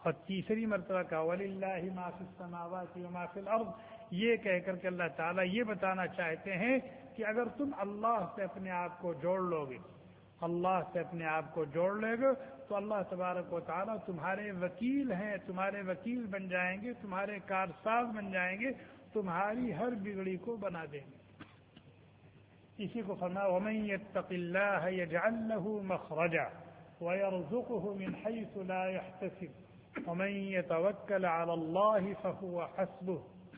اور تیسری مرتبہ کہا وَلِلَّهِ مَا فِي السَّمَاوَاتِ وَمَا فِي الْأَرْضِ، یہ کہہ کر کے اللہ تعالیٰ یہ بتانا چاہتے ہیں کہ اگر تم اللہ سے اپنے آپ کو جوڑ لو گے، اللہ سے اپنے آپ کو جوڑ لے گے، تو اللہ تبارک و تعالیٰ تمہارے وکیل ہیں، تمہارے وکیل بن جائیں گے، تمہارے کارساز بن جائیں گے، تمہاری ہر بگڑی کو بنا دیں گے۔ اسی کو فرمایا وَمَن يَتَّقِ اللَّهَ يَجْعَل لَّهُ مَخْرَجًا وَيَرْزُقْهُ مِنْ حَيْثُ لَا يَحْتَسِبُ وَمَن يَتَوَكَّلْ عَلَى اللَّهِ فَهُوَ حَسْبُهُ۔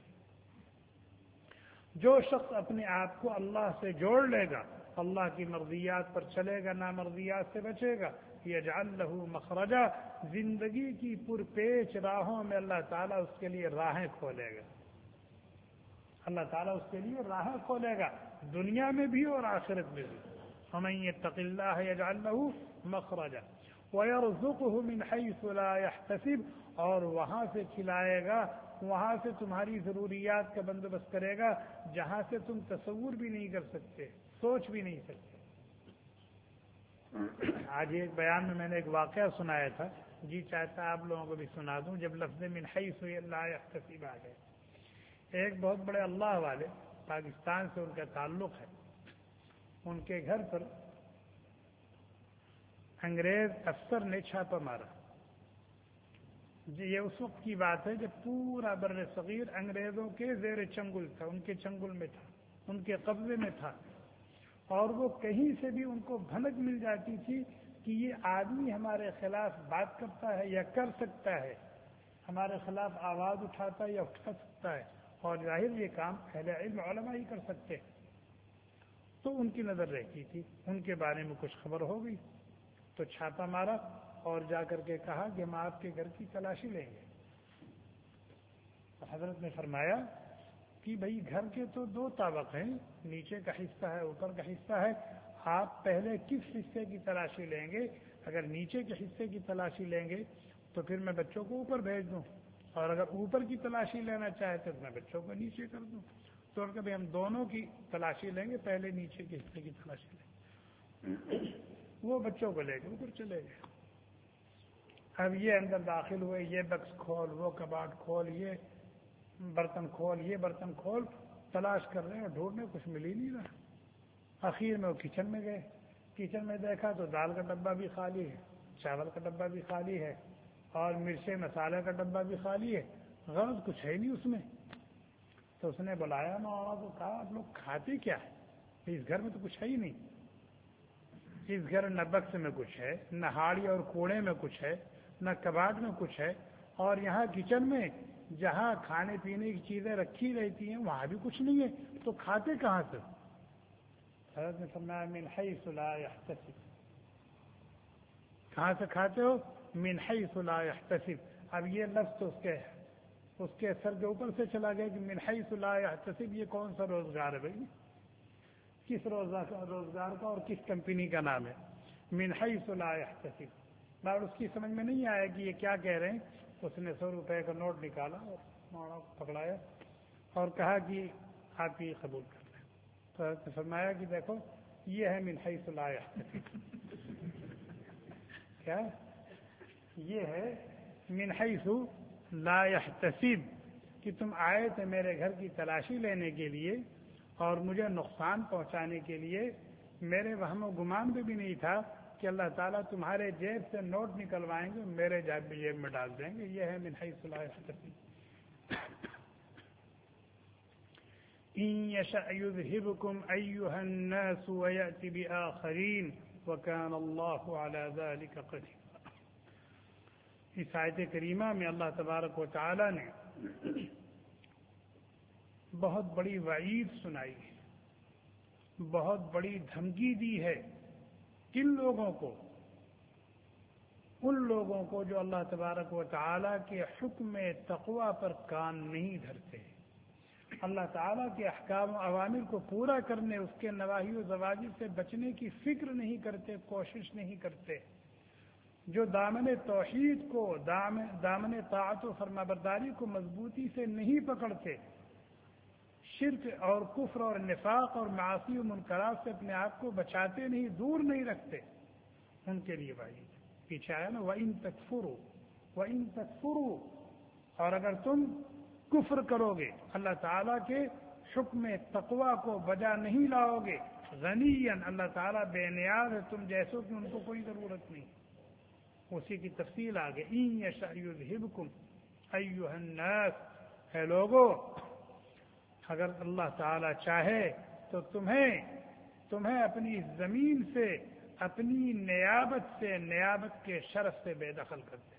جو شخص اپنے آپ کو اللہ سے جوڑ لے گا، اللہ کی مرضیات پر چلے گا، نامرضیات سے بچے گا، یجعل لہ مخرجا، زندگی کی پرپیچ راہوں میں اللہ تعالیٰ اس کے لیے راہیں کھولے گا، اللہ تعالیٰ اس کے لیے راہیں کھولے گا، دنیا میں بھی اور آخرت میں بھی۔ ومن یتق اللہ یجعل لہ مخرجا ویرزقہ من حیث لا یحتسب، اور وہاں سے کھلائے گا، وہاں سے تمہاری ضروریات کا بندوبست کرے گا جہاں سے تم تصور بھی نہیں کر سکتے، سوچ بھی نہیں سکتے۔ آج ایک بیان میں نے ایک واقعہ سنایا تھا، جی چاہتا آپ لوگوں کو بھی سنا دوں۔ جب لفظ من حیث لا یحتسب آ گئے، ایک بہت بڑے اللہ والے، پاکستان سے ان کا تعلق ہے، ان کے گھر پر انگریز افسر نے چھاپا مارا۔ یہ اس وقت کی بات ہے جب پورا بر صغیر انگریزوں کے زیر چنگل تھا، ان کے چنگل میں تھا، ان کے قبضے میں تھا، اور وہ کہیں سے بھی ان کو بھنک مل جاتی تھی کہ یہ آدمی ہمارے خلاف بات کرتا ہے یا کر سکتا ہے، ہمارے خلاف آواز اٹھاتا ہے یا اٹھا سکتا ہے، اور ظاہر یہ کام اہل علم علماء ہی کر سکتے۔ تو ان کی نظر رہتی تھی، ان کے بارے میں کچھ خبر ہو گئی تو چھاپا مارا اور جا کر کے کہا کہ ہم آپ کے گھر کی تلاشی لیں گے۔ حضرت نے فرمایا کہ بھئی گھر کے تو دو طابق ہیں، نیچے کا حصہ ہے، اوپر کا حصہ ہے، آپ پہلے کس حصے کی تلاشی لیں گے؟ اگر نیچے کے حصے کی تلاشی لیں گے تو پھر میں بچوں کو اوپر بھیج دوں، اور اگر اوپر کی تلاشی لینا چاہتے تو میں بچوں کو نیچے کر دوں۔ تو کبھی ہم دونوں کی تلاشی لیں گے، پہلے نیچے کے حصے کی تلاشی لیں گے۔ وہ بچوں کو لے کے اوپر چلے گئے۔ اب یہ اندر داخل ہوئے، یہ بکس کھول، وہ کباڑ کھول، یہ برتن کھول، یہ برتن کھول، تلاش کر رہے ہیں، ڈھونڈنے کچھ مل ہی نہیں رہا۔ آخر میں وہ کچن میں گئے، کچن میں دیکھا تو دال کا ڈبہ بھی خالی ہے، چاول کا ڈبہ بھی خالی ہے، اور مرچیں مسالے کا ڈبہ بھی خالی ہے، غرض کچھ ہے نہیں اس میں۔ تو اس نے بلایا مولانا کو، کہا آپ لوگ کھاتے کیا ہے؟ اس گھر میں تو کچھ ہے ہی نہیں، اس گھر نہ بکس میں کچھ ہے، نہ ہاڑی اور کوڑے میں کچھ ہے، نہ کباڑ میں کچھ ہے، اور یہاں کچن میں جہاں کھانے پینے کی چیزیں رکھی رہتی ہیں وہاں بھی کچھ نہیں ہے، تو کھاتے کہاں سے؟ حضرت نے فرمایا من حیث لا یحتسب، کہاں سے کھاتے ہو؟ من حیث لا یحتسب۔ اب یہ لفظ تو اس کے سر کے اوپر سے چلا گیا کہ من حیث لا یحتسب، یہ کون سا روزگار ہے بھائی؟ کس روزگار کا اور کس کمپنی کا نام ہے؟ من حیث لا یحتسب۔ بات اس کی سمجھ میں نہیں آیا کہ یہ کیا کہہ رہے ہیں۔ اس نے 100 روپے کا نوٹ نکالا اور مولانا کو پکڑایا اور کہا کہ آپ یہ قبول کر لیں۔ تو حضرت نے فرمایا کہ دیکھو یہ ہے من حیث لا یحتسب۔ کیا یہ ہے؟ من حیث لا یحتسب، کہ تم آئے تھے میرے گھر کی تلاشی لینے کے لیے اور مجھے نقصان پہنچانے کے لیے، میرے وہم و گمان میں بھی نہیں تھا کہ اللہ تعالیٰ تمہارے جیب سے نوٹ نکلوائیں گے، میرے جیب میں ڈال دیں گے۔ یہ ہے من حیث لا یحتسب۔ ان یشأ یذہبکم ایھا الناس ویأتی بآخرین وکان اللہ علی ذلک قدیر۔ اس آیت کریمہ میں اللہ تبارک و تعالی نے بہت بڑی وعید سنائی ہے، بہت بڑی دھمکی دی ہے کن لوگوں کو؟ ان لوگوں کو جو اللہ تبارک و تعالیٰ کے حکم تقوی پر کان نہیں دھرتے، اللہ تعالیٰ کے احکام و اوامر کو پورا کرنے، اس کے نواہی و زواجر سے بچنے کی فکر نہیں کرتے، کوشش نہیں کرتے، جو دامن توحید کو، دامن طاعت و فرمانبرداری کو مضبوطی سے نہیں پکڑتے، شرک اور کفر اور نفاق اور معاصی و منکرات سے اپنے آپ کو بچاتے نہیں، دور نہیں رکھتے، ان کے لیے وعید۔ پیچھے آیا نا وَإِن تَكْفُرُوا وَإِن تَكْفُرُوا، اور اگر تم کفر کرو گے، اللہ تعالیٰ کے حکم تقوی کو بجا نہیں لاؤ گے، غنیًا، اللہ تعالیٰ بے نیاز ہے تم جیسوں کی، ان کو کوئی ضرورت نہیں۔ اسی کی تفصیل آگے، إِن يَشَأْ يُذْهِبْكُمْ أَيُّهَا النَّاسُ، اے لوگو، اگر اللہ تعالیٰ چاہے تو تمہیں اپنی زمین سے، اپنی نیابت سے، نیابت کے شرف سے بے دخل کر دے۔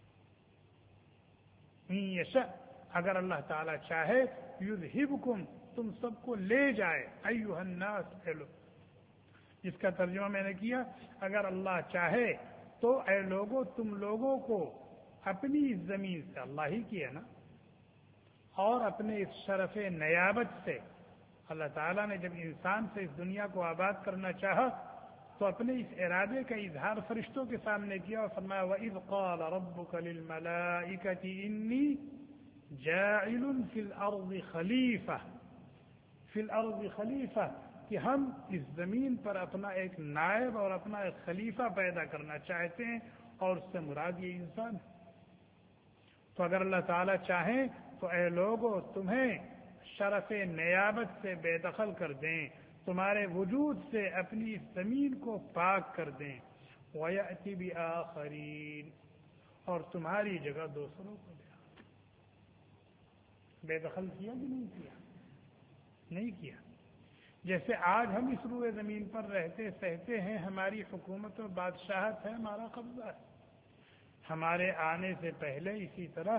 إِن يَشَأْ، اگر اللہ تعالیٰ چاہے، یذہبکم، تم سب کو لے جائے، ایھا الناس، اے لوگ، جس کا ترجمہ میں نے کیا، اگر اللہ چاہے تو اے لوگوں، تم لوگوں کو اپنی زمین سے، اللہ ہی کی ہے نا، اور اپنے اس شرف نیابت سے، اللہ تعالیٰ نے جب انسان سے اس دنیا کو آباد کرنا چاہا تو اپنے اس ارادے کا اظہار فرشتوں کے سامنے کیا اور فرمایا وَإِذْ قَالَ رَبُّكَ لِلْمَلَائِكَةِ إِنِّي جَاعِلٌ فِي الْأَرْضِ خَلِيفَةً، کہ ہم اس زمین پر اپنا ایک نائب اور اپنا ایک خلیفہ پیدا کرنا چاہتے ہیں، اور اس سے مراد یہ انسان ہے۔ تو اگر اللہ تعالیٰ چاہیں تو اے لوگوں، تمہیں شرف نیابت سے بے دخل کر دیں، تمہارے وجود سے اپنی اس زمین کو پاک کر دیں، وَيَأْتِ بِآخَرِينَ، اور تمہاری جگہ دوسروں کو دے۔ بے دخل کیا کہ نہیں کیا؟ نہیں کیا۔ جیسے آج ہم اس روئے زمین پر رہتے سہتے ہیں، ہماری حکومت و بادشاہت ہے، ہمارا قبضہ ہے۔ ہمارے آنے سے پہلے اسی طرح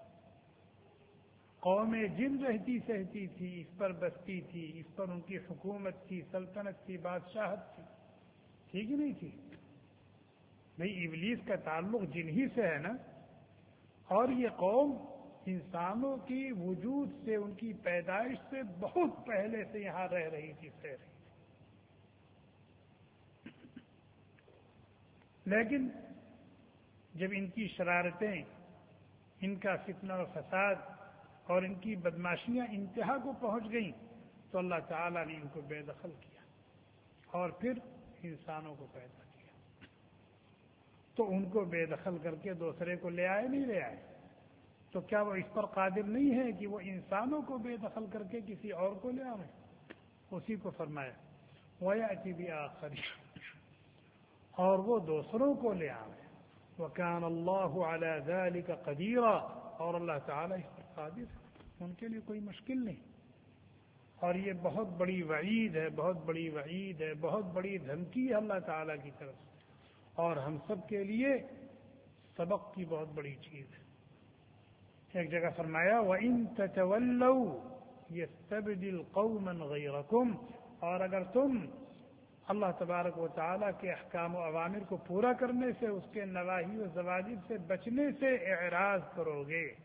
قوم جن رہتی سہتی تھی، اس پر بستی تھی، اس پر ان کی حکومت تھی، سلطنت تھی، بادشاہت تھی، ٹھیک ہی نہیں تھی؟ بھئی ابلیس کا تعلق جن ہی سے ہے نا، اور یہ قوم انسانوں کی وجود سے، ان کی پیدائش سے بہت پہلے سے یہاں رہ رہی تھی، سہ رہی تھی۔ لیکن جب ان کی شرارتیں، ان کا فتنہ و فساد اور ان کی بدماشیاں انتہا کو پہنچ گئیں تو اللہ تعالیٰ نے ان کو بے دخل کیا اور پھر انسانوں کو پیدا کیا۔ تو ان کو بے دخل کر کے دوسرے کو لے آئے، نہیں لے آئے؟ تو کیا وہ اس پر قادر نہیں ہے کہ وہ انسانوں کو بے دخل کر کے کسی اور کو لے آئے؟ اسی کو فرمایا وَيَأْتِ بِآخَرِينَ، اور وہ دوسروں کو لے آئے۔ وَكَانَ اللَّهُ عَلَى ذَلِكَ قَدِيرًا، اور اللہ تعالیٰ اس پر قادر ہے، ان کے لیے کوئی مشکل نہیں۔ اور یہ بہت بڑی وعید ہے، بہت بڑی وعید ہے، بہت بڑی دھمکی ہے اللہ تعالیٰ کی طرف سے، اور ہم سب کے لیے سبق کی بہت بڑی چیز ہے۔ ایک جگہ فرمایا وَإِن تَتَوَلَّوْا يَسْتَبْدِلْ قَوْمًا غَيْرَكُمْ، اور اگر تم اللہ تبارک و تعالیٰ کے احکام و اوامر کو پورا کرنے سے، اس کے نواہی و زواجر سے بچنے سے اعراض کرو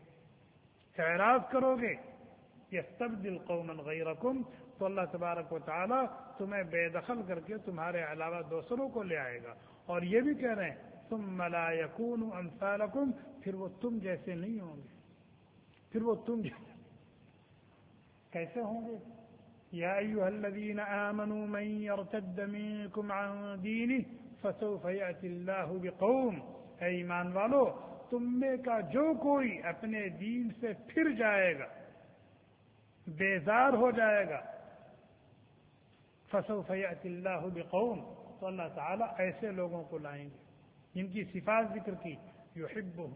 گے، یستبدل قوما غیرکم، تو اللہ تبارک و تعالیٰ تمہیں بے دخل کر کے تمہارے علاوہ دوسروں کو لے آئے گا۔ اور یہ بھی کہہ رہے ہیں ثم لا یکونوا امثالکم، پھر وہ تم جیسے نہیں ہوں گے، پھر وہ تم جیسے کیسے ہوں گے؟ یا ایھا الذین آمنوا من یرتد منکم عن دینہ فسوف یأتی اللہ بقوم، اے ایمان والو، تم میں کا جو کوئی اپنے دین سے پھر جائے گا، بیزار ہو جائے گا، فسوف یأتی اللہ بقوم، تو اللہ تعالیٰ ایسے لوگوں کو لائیں گے جن کی صفات ذکر کی، یحبہم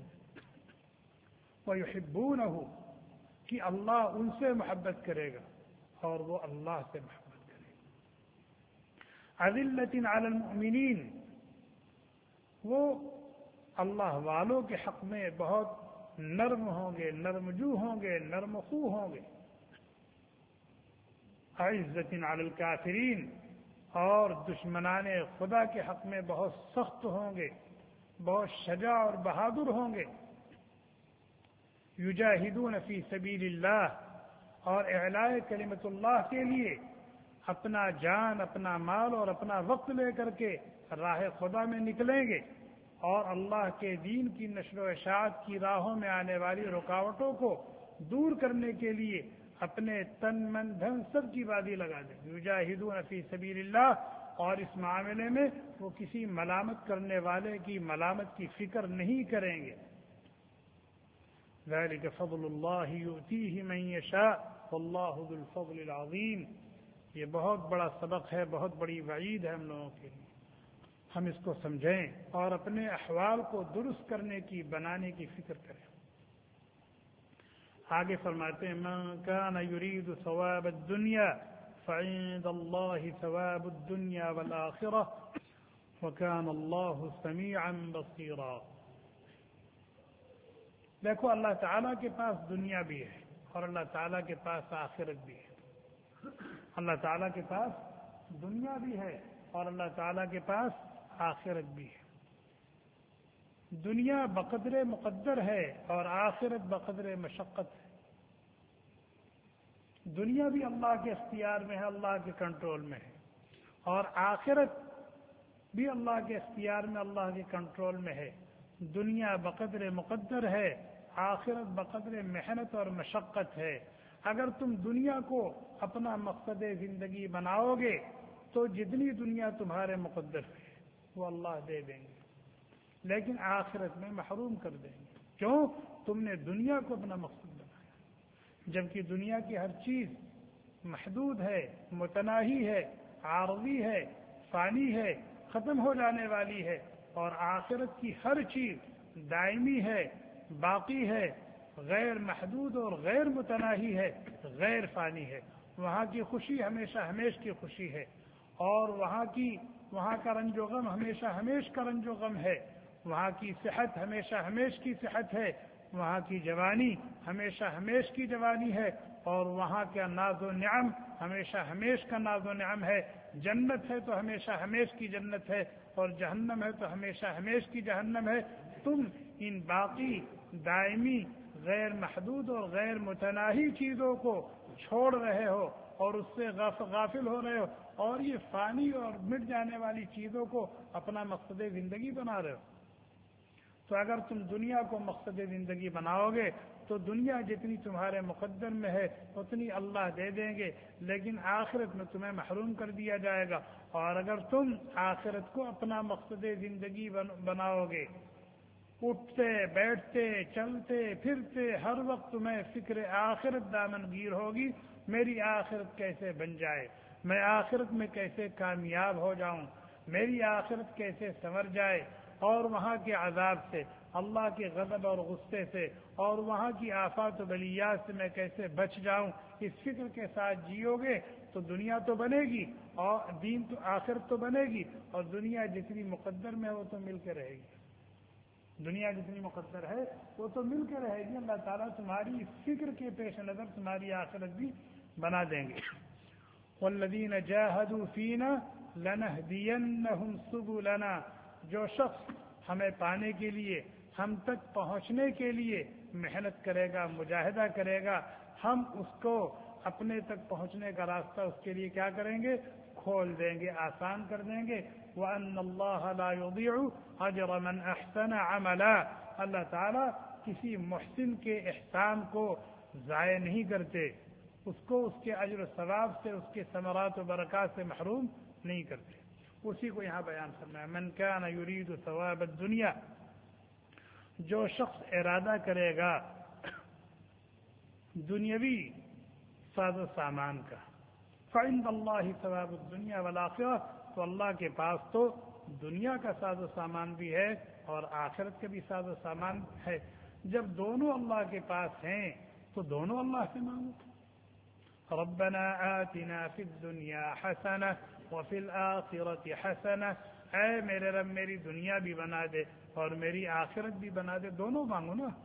ویحبونہ، کہ اللہ ان سے محبت کرے گا اور وہ اللہ سے محبت کرے گا۔ اذلۃ علی المؤمنین، وہ اللہ والوں کے حق میں بہت نرم ہوں گے، نرمجو ہوں گے، نرم خو ہوں گے۔ اعزۃ علی الکافرین، اور دشمنان خدا کے حق میں بہت سخت ہوں گے، بہت شجاع اور بہادر ہوں گے۔ یجاہدون فی سبیل اللہ، اور اعلاء کلمت اللہ کے لیے اپنا جان، اپنا مال اور اپنا وقت لے کر کے راہ خدا میں نکلیں گے، اور اللہ کے دین کی نشر و اشاعت کی راہوں میں آنے والی رکاوٹوں کو دور کرنے کے لیے اپنے تن من دھن سب کی وادی لگا دیں۔ یجاہدون فی سبیل اللہ، اور اس معاملے میں وہ کسی ملامت کرنے والے کی ملامت کی فکر نہیں کریں گے، ذلك فضل اللہ یؤتیہ من یشاء واللہ ذو الفضل العظیم. یہ بہت بڑا سبق ہے، بہت بڑی وعید ہے ہم لوگوں کے لیے. ہم اس کو سمجھیں اور اپنے احوال کو درست کرنے کی، بنانے کی فکر کریں. آگے فرماتے ہیں من کان یرید ثواب الدنیا فعند اللہ ثواب الدنیا والآخرہ وکان اللہ سمیعا بصیرا. دیکھو اللہ تعالیٰ کے پاس دنیا بھی ہے اور اللہ تعالیٰ کے پاس آخرت بھی ہے. اللہ تعالیٰ کے پاس دنیا بھی ہے اور اللہ تعالیٰ کے پاس آخرت بھی ہے. دنیا بقدر مقدر ہے اور آخرت بقدر مشقت ہے. دنیا بھی اللہ کے اختیار میں ہے، اللہ کے کنٹرول میں ہے، اور آخرت بھی اللہ کے اختیار میں، اللہ کے کنٹرول میں ہے. دنیا بقدر مقدر ہے، آخرت بقدر محنت اور مشقت ہے. اگر تم دنیا کو اپنا مقصد زندگی بناؤ گے تو جتنی دنیا تمہارے مقدر ہے وہ اللہ دے دیں گے، لیکن آخرت میں محروم کر دیں گے. کیوں؟ تم نے دنیا کو اپنا مقصد بنایا، جبکہ دنیا کی ہر چیز محدود ہے، متناہی ہے، عارضی ہے، فانی ہے، ختم ہو جانے والی ہے. اور آخرت کی ہر چیز دائمی ہے، باقی ہے، غیر محدود اور غیر متناہی ہے، غیر فانی ہے. وہاں کی خوشی ہمیشہ ہمیش کی خوشی ہے، اور وہاں کا رنج و غم ہمیشہ ہمیش کا رنج و غم ہے. وہاں کی صحت ہمیشہ ہمیش کی صحت ہے، وہاں کی جوانی ہمیشہ ہمیش کی جوانی ہے، اور وہاں کا ناز و نعم ہمیشہ ہمیش کا ناز و نعم ہے. جنت ہے تو ہمیشہ ہمیش کی جنت ہے، اور جہنم ہے تو ہمیشہ ہمیش کی جہنم ہے. تم ان باقی دائمی غیر محدود اور غیر متناہی چیزوں کو چھوڑ رہے ہو اور اس سے غافل ہو رہے ہو، اور یہ فانی اور مٹ جانے والی چیزوں کو اپنا مقصد زندگی بنا رہے ہو. تو اگر تم دنیا کو مقصد زندگی بناؤ گے تو دنیا جتنی تمہارے مقدر میں ہے اتنی اللہ دے دیں گے، لیکن آخرت میں تمہیں محروم کر دیا جائے گا. اور اگر تم آخرت کو اپنا مقصد زندگی بناؤ گے، اٹھتے بیٹھتے چلتے پھرتے ہر وقت تمہیں فکر آخرت دامن گیر ہوگی، میری آخرت کیسے بن جائے، میں آخرت میں کیسے کامیاب ہو جاؤں، میری آخرت کیسے سنور جائے، اور وہاں کے عذاب سے، اللہ کے غضب اور غصے سے، اور وہاں کی آفات و بلیات سے میں کیسے بچ جاؤں. اس فکر کے ساتھ جیو گے تو دنیا تو بنے گی اور دین تو آخرت تو بنے گی، اور دنیا جتنی مقدر میں ہے وہ تو مل کے رہے گی. دنیا جتنی مقدر ہے وہ تو مل کے رہے گی. اللہ تعالیٰ تمہاری اس فکر کے پیش نظر تمہاری آخرت بھی بنا دیں گے. والذین جاہدوا فینا لنہدینہم سبلنا. جو شخص ہمیں پانے کے لیے، ہم تک پہنچنے کے لیے محنت کرے گا، مجاہدہ کرے گا، ہم اس کو اپنے تک پہنچنے کا راستہ اس کے لیے کیا کریں گے؟ کھول دیں گے، آسان کر دیں گے. وَأَنَّ اللَّهَ لَا يُضِيعُ أَجْرَ مَنْ أَحْسَنَ عَمَلًا. اللہ تعالیٰ کسی محسن کے احسان کو ضائع نہیں کرتے، اس کو اس کے اجر و ثواب سے، اس کے ثمرات و برکات سے محروم نہیں کرتے. اسی کو یہاں بیان کرنا ہے. من کان یرید ثواب الدنیا. جو شخص ارادہ کرے گا دنیاوی ساز و سامان کا، فعند اللہ ثواب الدنیا والآخرہ. تو اللہ کے پاس تو دنیا کا ساز و سامان بھی ہے اور آخرت کا بھی ساز و سامان ہے. جب دونوں اللہ کے پاس ہیں تو دونوں اللہ سے مانگو. ربنا آتنا فی الدنیا حسنہ وفی الآخرۃ حسنہ. اے میرے رب میری دنیا بھی بنا دے اور میری آخرت بھی بنا دے. دونوں مانگو نا.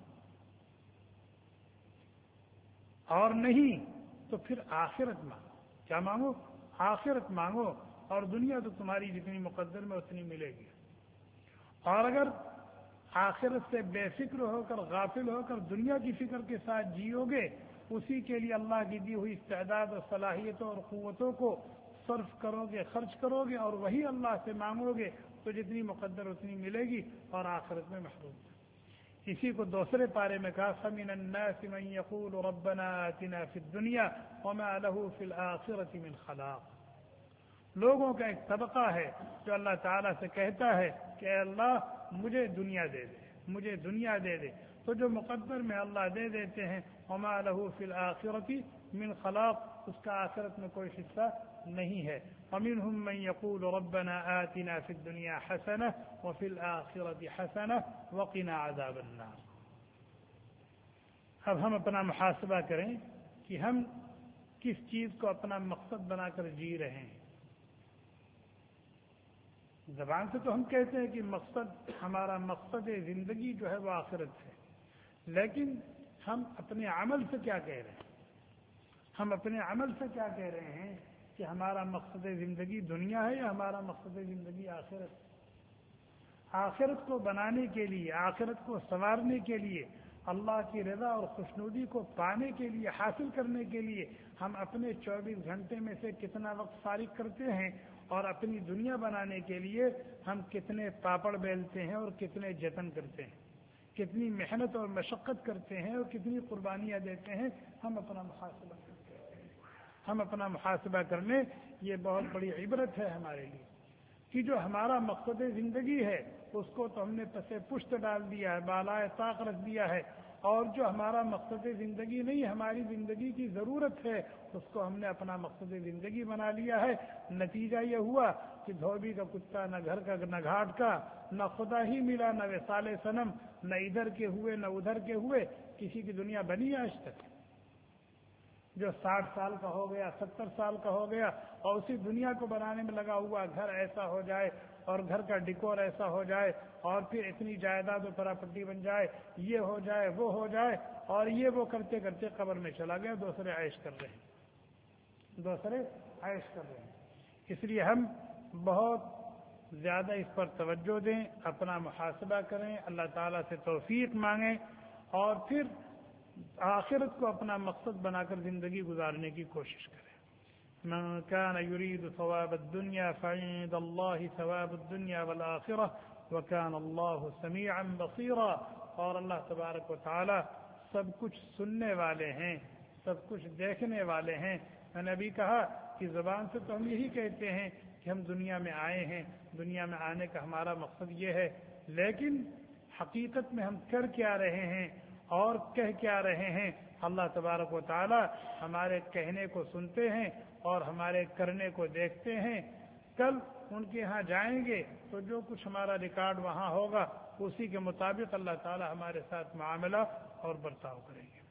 اور نہیں تو پھر آخرت مانگو. کیا مانگو؟ آخرت مانگو. اور دنیا تو تمہاری جتنی مقدر میں اتنی ملے گی. اور اگر آخرت سے بے فکر ہو کر، غافل ہو کر دنیا کی فکر کے ساتھ جیو گے، اسی کے لیے اللہ کی دی ہوئی استعداد اور صلاحیتوں اور قوتوں کو صرف کرو گے، خرچ کرو گے، اور وہی اللہ سے مانگو گے تو جتنی مقدر اتنی ملے گی اور آخرت میں محروم. اسی کو دوسرے پارے میں کہا فَمِنَ النَّاسِ مَن يَقُولُ رَبَّنَا آتِنَا فِي الدُّنْيَا وَمَا لَهُ فِي الْآخِرَةِ مِنْ خَلَاقٍ. لوگوں کا ایک طبقہ ہے جو اللہ تعالیٰ سے کہتا ہے کہ اے اللہ مجھے دنیا دے دے، مجھے دنیا دے دے. تو جو مقدر میں اللہ دے دیتے ہیں وما له فی الآخرۃ من خلاق، اس کا آخرت میں کوئی حصہ نہیں ہے. ومنهم من يقول ربنا آتنا في الدنيا حسنة وفي الآخرة حسنة وقنا عذاب النار. اب ہم اپنا محاسبہ کریں کہ ہم کس چیز کو اپنا مقصد بنا کر جی رہے ہیں. زبان سے تو ہم کہتے ہیں کہ ہمارا مقصد زندگی جو ہے وہ آخرت ہے، لیکن ہم اپنے عمل سے کیا کہہ رہے ہیں؟ ہم اپنے عمل سے کیا کہہ رہے ہیں کہ ہمارا مقصد زندگی دنیا ہے یا ہمارا مقصد زندگی آخرت؟ آخرت کو بنانے کے لیے، آخرت کو سنوارنے کے لیے، اللہ کی رضا اور خوشنودی کو پانے کے لیے، حاصل کرنے کے لیے ہم اپنے 24 گھنٹے میں سے کتنا وقت فارغ کرتے ہیں، اور اپنی دنیا بنانے کے لیے ہم کتنے پاپڑ بیلتے ہیں اور کتنے جتن کرتے ہیں، کتنی محنت اور مشقت کرتے ہیں اور کتنی قربانیاں دیتے ہیں. ہم اپنا محاسبہ کرتے ہیں. ہم اپنا محاسبہ کرنے، یہ بہت بڑی عبرت ہے ہمارے لیے کہ جو ہمارا مقصد زندگی ہے اس کو تو ہم نے پسے پشت ڈال دیا ہے، بالائے طاق رکھ دیا ہے، اور جو ہمارا مقصد زندگی نہیں، ہماری زندگی کی ضرورت ہے، اس کو ہم نے اپنا مقصد زندگی بنا لیا ہے. نتیجہ یہ ہوا کہ دھوبی کا کتا، نہ گھر کا نہ گھاٹ کا، نہ خدا ہی ملا، نہ وصال صنم، نہ ادھر کے ہوئے نہ ادھر کے ہوئے. کسی کی دنیا بنی آج تک؟ جو 60 سال کا ہو گیا، 70 سال کا ہو گیا اور اسی دنیا کو بنانے میں لگا ہوا، گھر ایسا ہو جائے اور گھر کا ڈیکور ایسا ہو جائے اور پھر اتنی جائیداد و پراپرٹی بن جائے، یہ ہو جائے وہ ہو جائے، اور یہ وہ کرتے کرتے قبر میں چلا گیا. دوسرے عیش کر رہے ہیں، دوسرے عیش کر رہے ہیں. اس لیے ہم بہت زیادہ اس پر توجہ دیں، اپنا محاسبہ کریں، اللہ تعالیٰ سے توفیق مانگیں، اور پھر آخرت کو اپنا مقصد بنا کر زندگی گزارنے کی کوشش کریں. من كان يريد ثواب الدنيا فعند الله ثواب الدنيا والآخرة وكان الله سميعا بصيرا. اور اللہ تبارک و تعالی سب کچھ سننے والے ہیں، سب کچھ دیکھنے والے ہیں. میں نے ابھی کہا کہ زبان سے تو ہم یہی کہتے ہیں کہ ہم دنیا میں آئے ہیں، دنیا میں آنے کا ہمارا مقصد یہ ہے، لیکن حقیقت میں ہم کر کیا رہے ہیں اور کہہ کیا رہے ہیں، اللہ تبارک و تعالی ہمارے کہنے کو سنتے ہیں اور ہمارے کرنے کو دیکھتے ہیں. کل ان کے ہاں جائیں گے تو جو کچھ ہمارا ریکارڈ وہاں ہوگا اسی کے مطابق اللہ تعالی ہمارے ساتھ معاملہ اور برتاؤ کریں گے.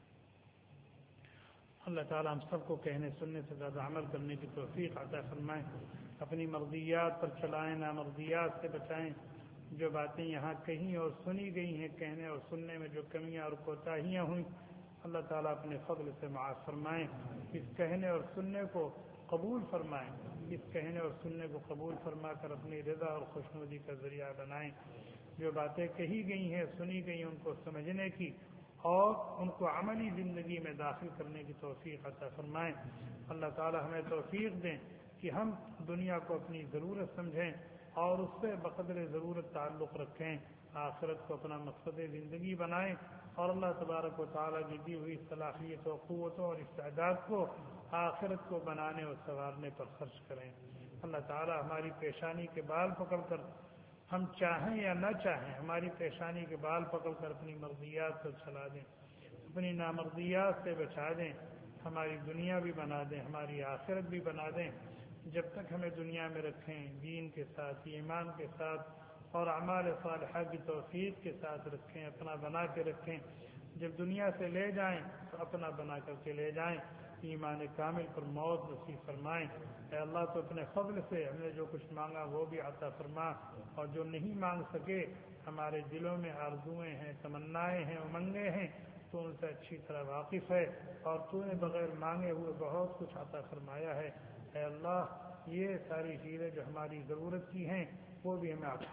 اللہ تعالی ہم سب کو کہنے سننے سے زیادہ عمل کرنے کی توفیق عطا فرمائیں، اپنی مرضیات پر چلائیں، نامرضیات سے بچائیں. جو باتیں یہاں کہیں اور سنی گئی ہیں، کہنے اور سننے میں جو کمیاں اور کوتاہیاں ہوئیں، اللہ تعالیٰ اپنے فضل سے معاف فرمائیں. اس کہنے اور سننے کو قبول فرمائیں، اس کہنے اور سننے کو قبول فرما کر اپنی رضا اور خوشنودی کا ذریعہ بنائیں. جو باتیں کہی گئی ہیں، سنی گئی ہیں، ان کو سمجھنے کی اور ان کو عملی زندگی میں داخل کرنے کی توفیق عطا فرمائیں. اللہ تعالیٰ ہمیں توفیق دیں کہ ہم دنیا کو اپنی ضرورت سمجھیں اور اس سے بقدر ضرورت تعلق رکھیں، آخرت کو اپنا مقصد زندگی بنائیں، اور اللہ تبارک و تعالیٰ کی دی ہوئی صلاحیت و قوتوں اور استعداد کو آخرت کو بنانے اور سنوارنے پر خرچ کریں. اللہ تعالیٰ ہماری پیشانی کے بال پکڑ کر، ہم چاہیں یا نہ چاہیں، ہماری پیشانی کے بال پکڑ کر اپنی مرضیات پر چلا دیں، اپنی نامرضیات سے بچا دیں، ہماری دنیا بھی بنا دیں، ہماری آخرت بھی بنا دیں. جب تک ہمیں دنیا میں رکھیں دین کے ساتھ، ایمان کے ساتھ اور اعمال صالحہ کی توفیق کے ساتھ رکھیں، اپنا بنا کے رکھیں. جب دنیا سے لے جائیں تو اپنا بنا کر کے لے جائیں، ایمان کامل پر موت نصیب فرمائیں. اے اللہ تو اپنے فضل سے ہم نے جو کچھ مانگا وہ بھی عطا فرما، اور جو نہیں مانگ سکے ہمارے دلوں میں آرزوئیں ہیں، تمنائیں ہیں، امنگیں ہیں، تو ان سے اچھی طرح واقف ہے، اور تو نے بغیر مانگے ہوئے بہت کچھ عطا فرمایا ہے. اے اللہ یہ ساری چیزیں جو ہماری ضرورت کی ہیں وہ بھی ہمیں عطا.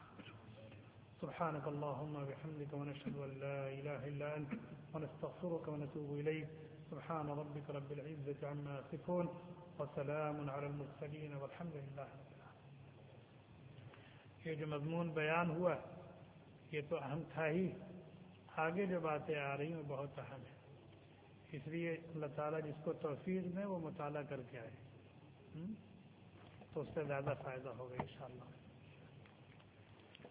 سبحانك اللهم وبحمدك ونشهد أن لا إله إلا أنت ونستغفرك ونتوب إليك. سبحان ربك رب العزة عما يصفون وسلام على المرسلين والحمد لله رب العالمين. یہ جو مضمون بیان ہوا یہ تو اہم تھا ہی، آگے جو باتیں آ رہی ہیں وہ بہت اہم ہیں. اس لیے اللہ تعالیٰ جس کو توفیق دے وہ مطالعہ کر کے آئے تو اس سے زیادہ فائدہ ہوگا انشاءاللہ.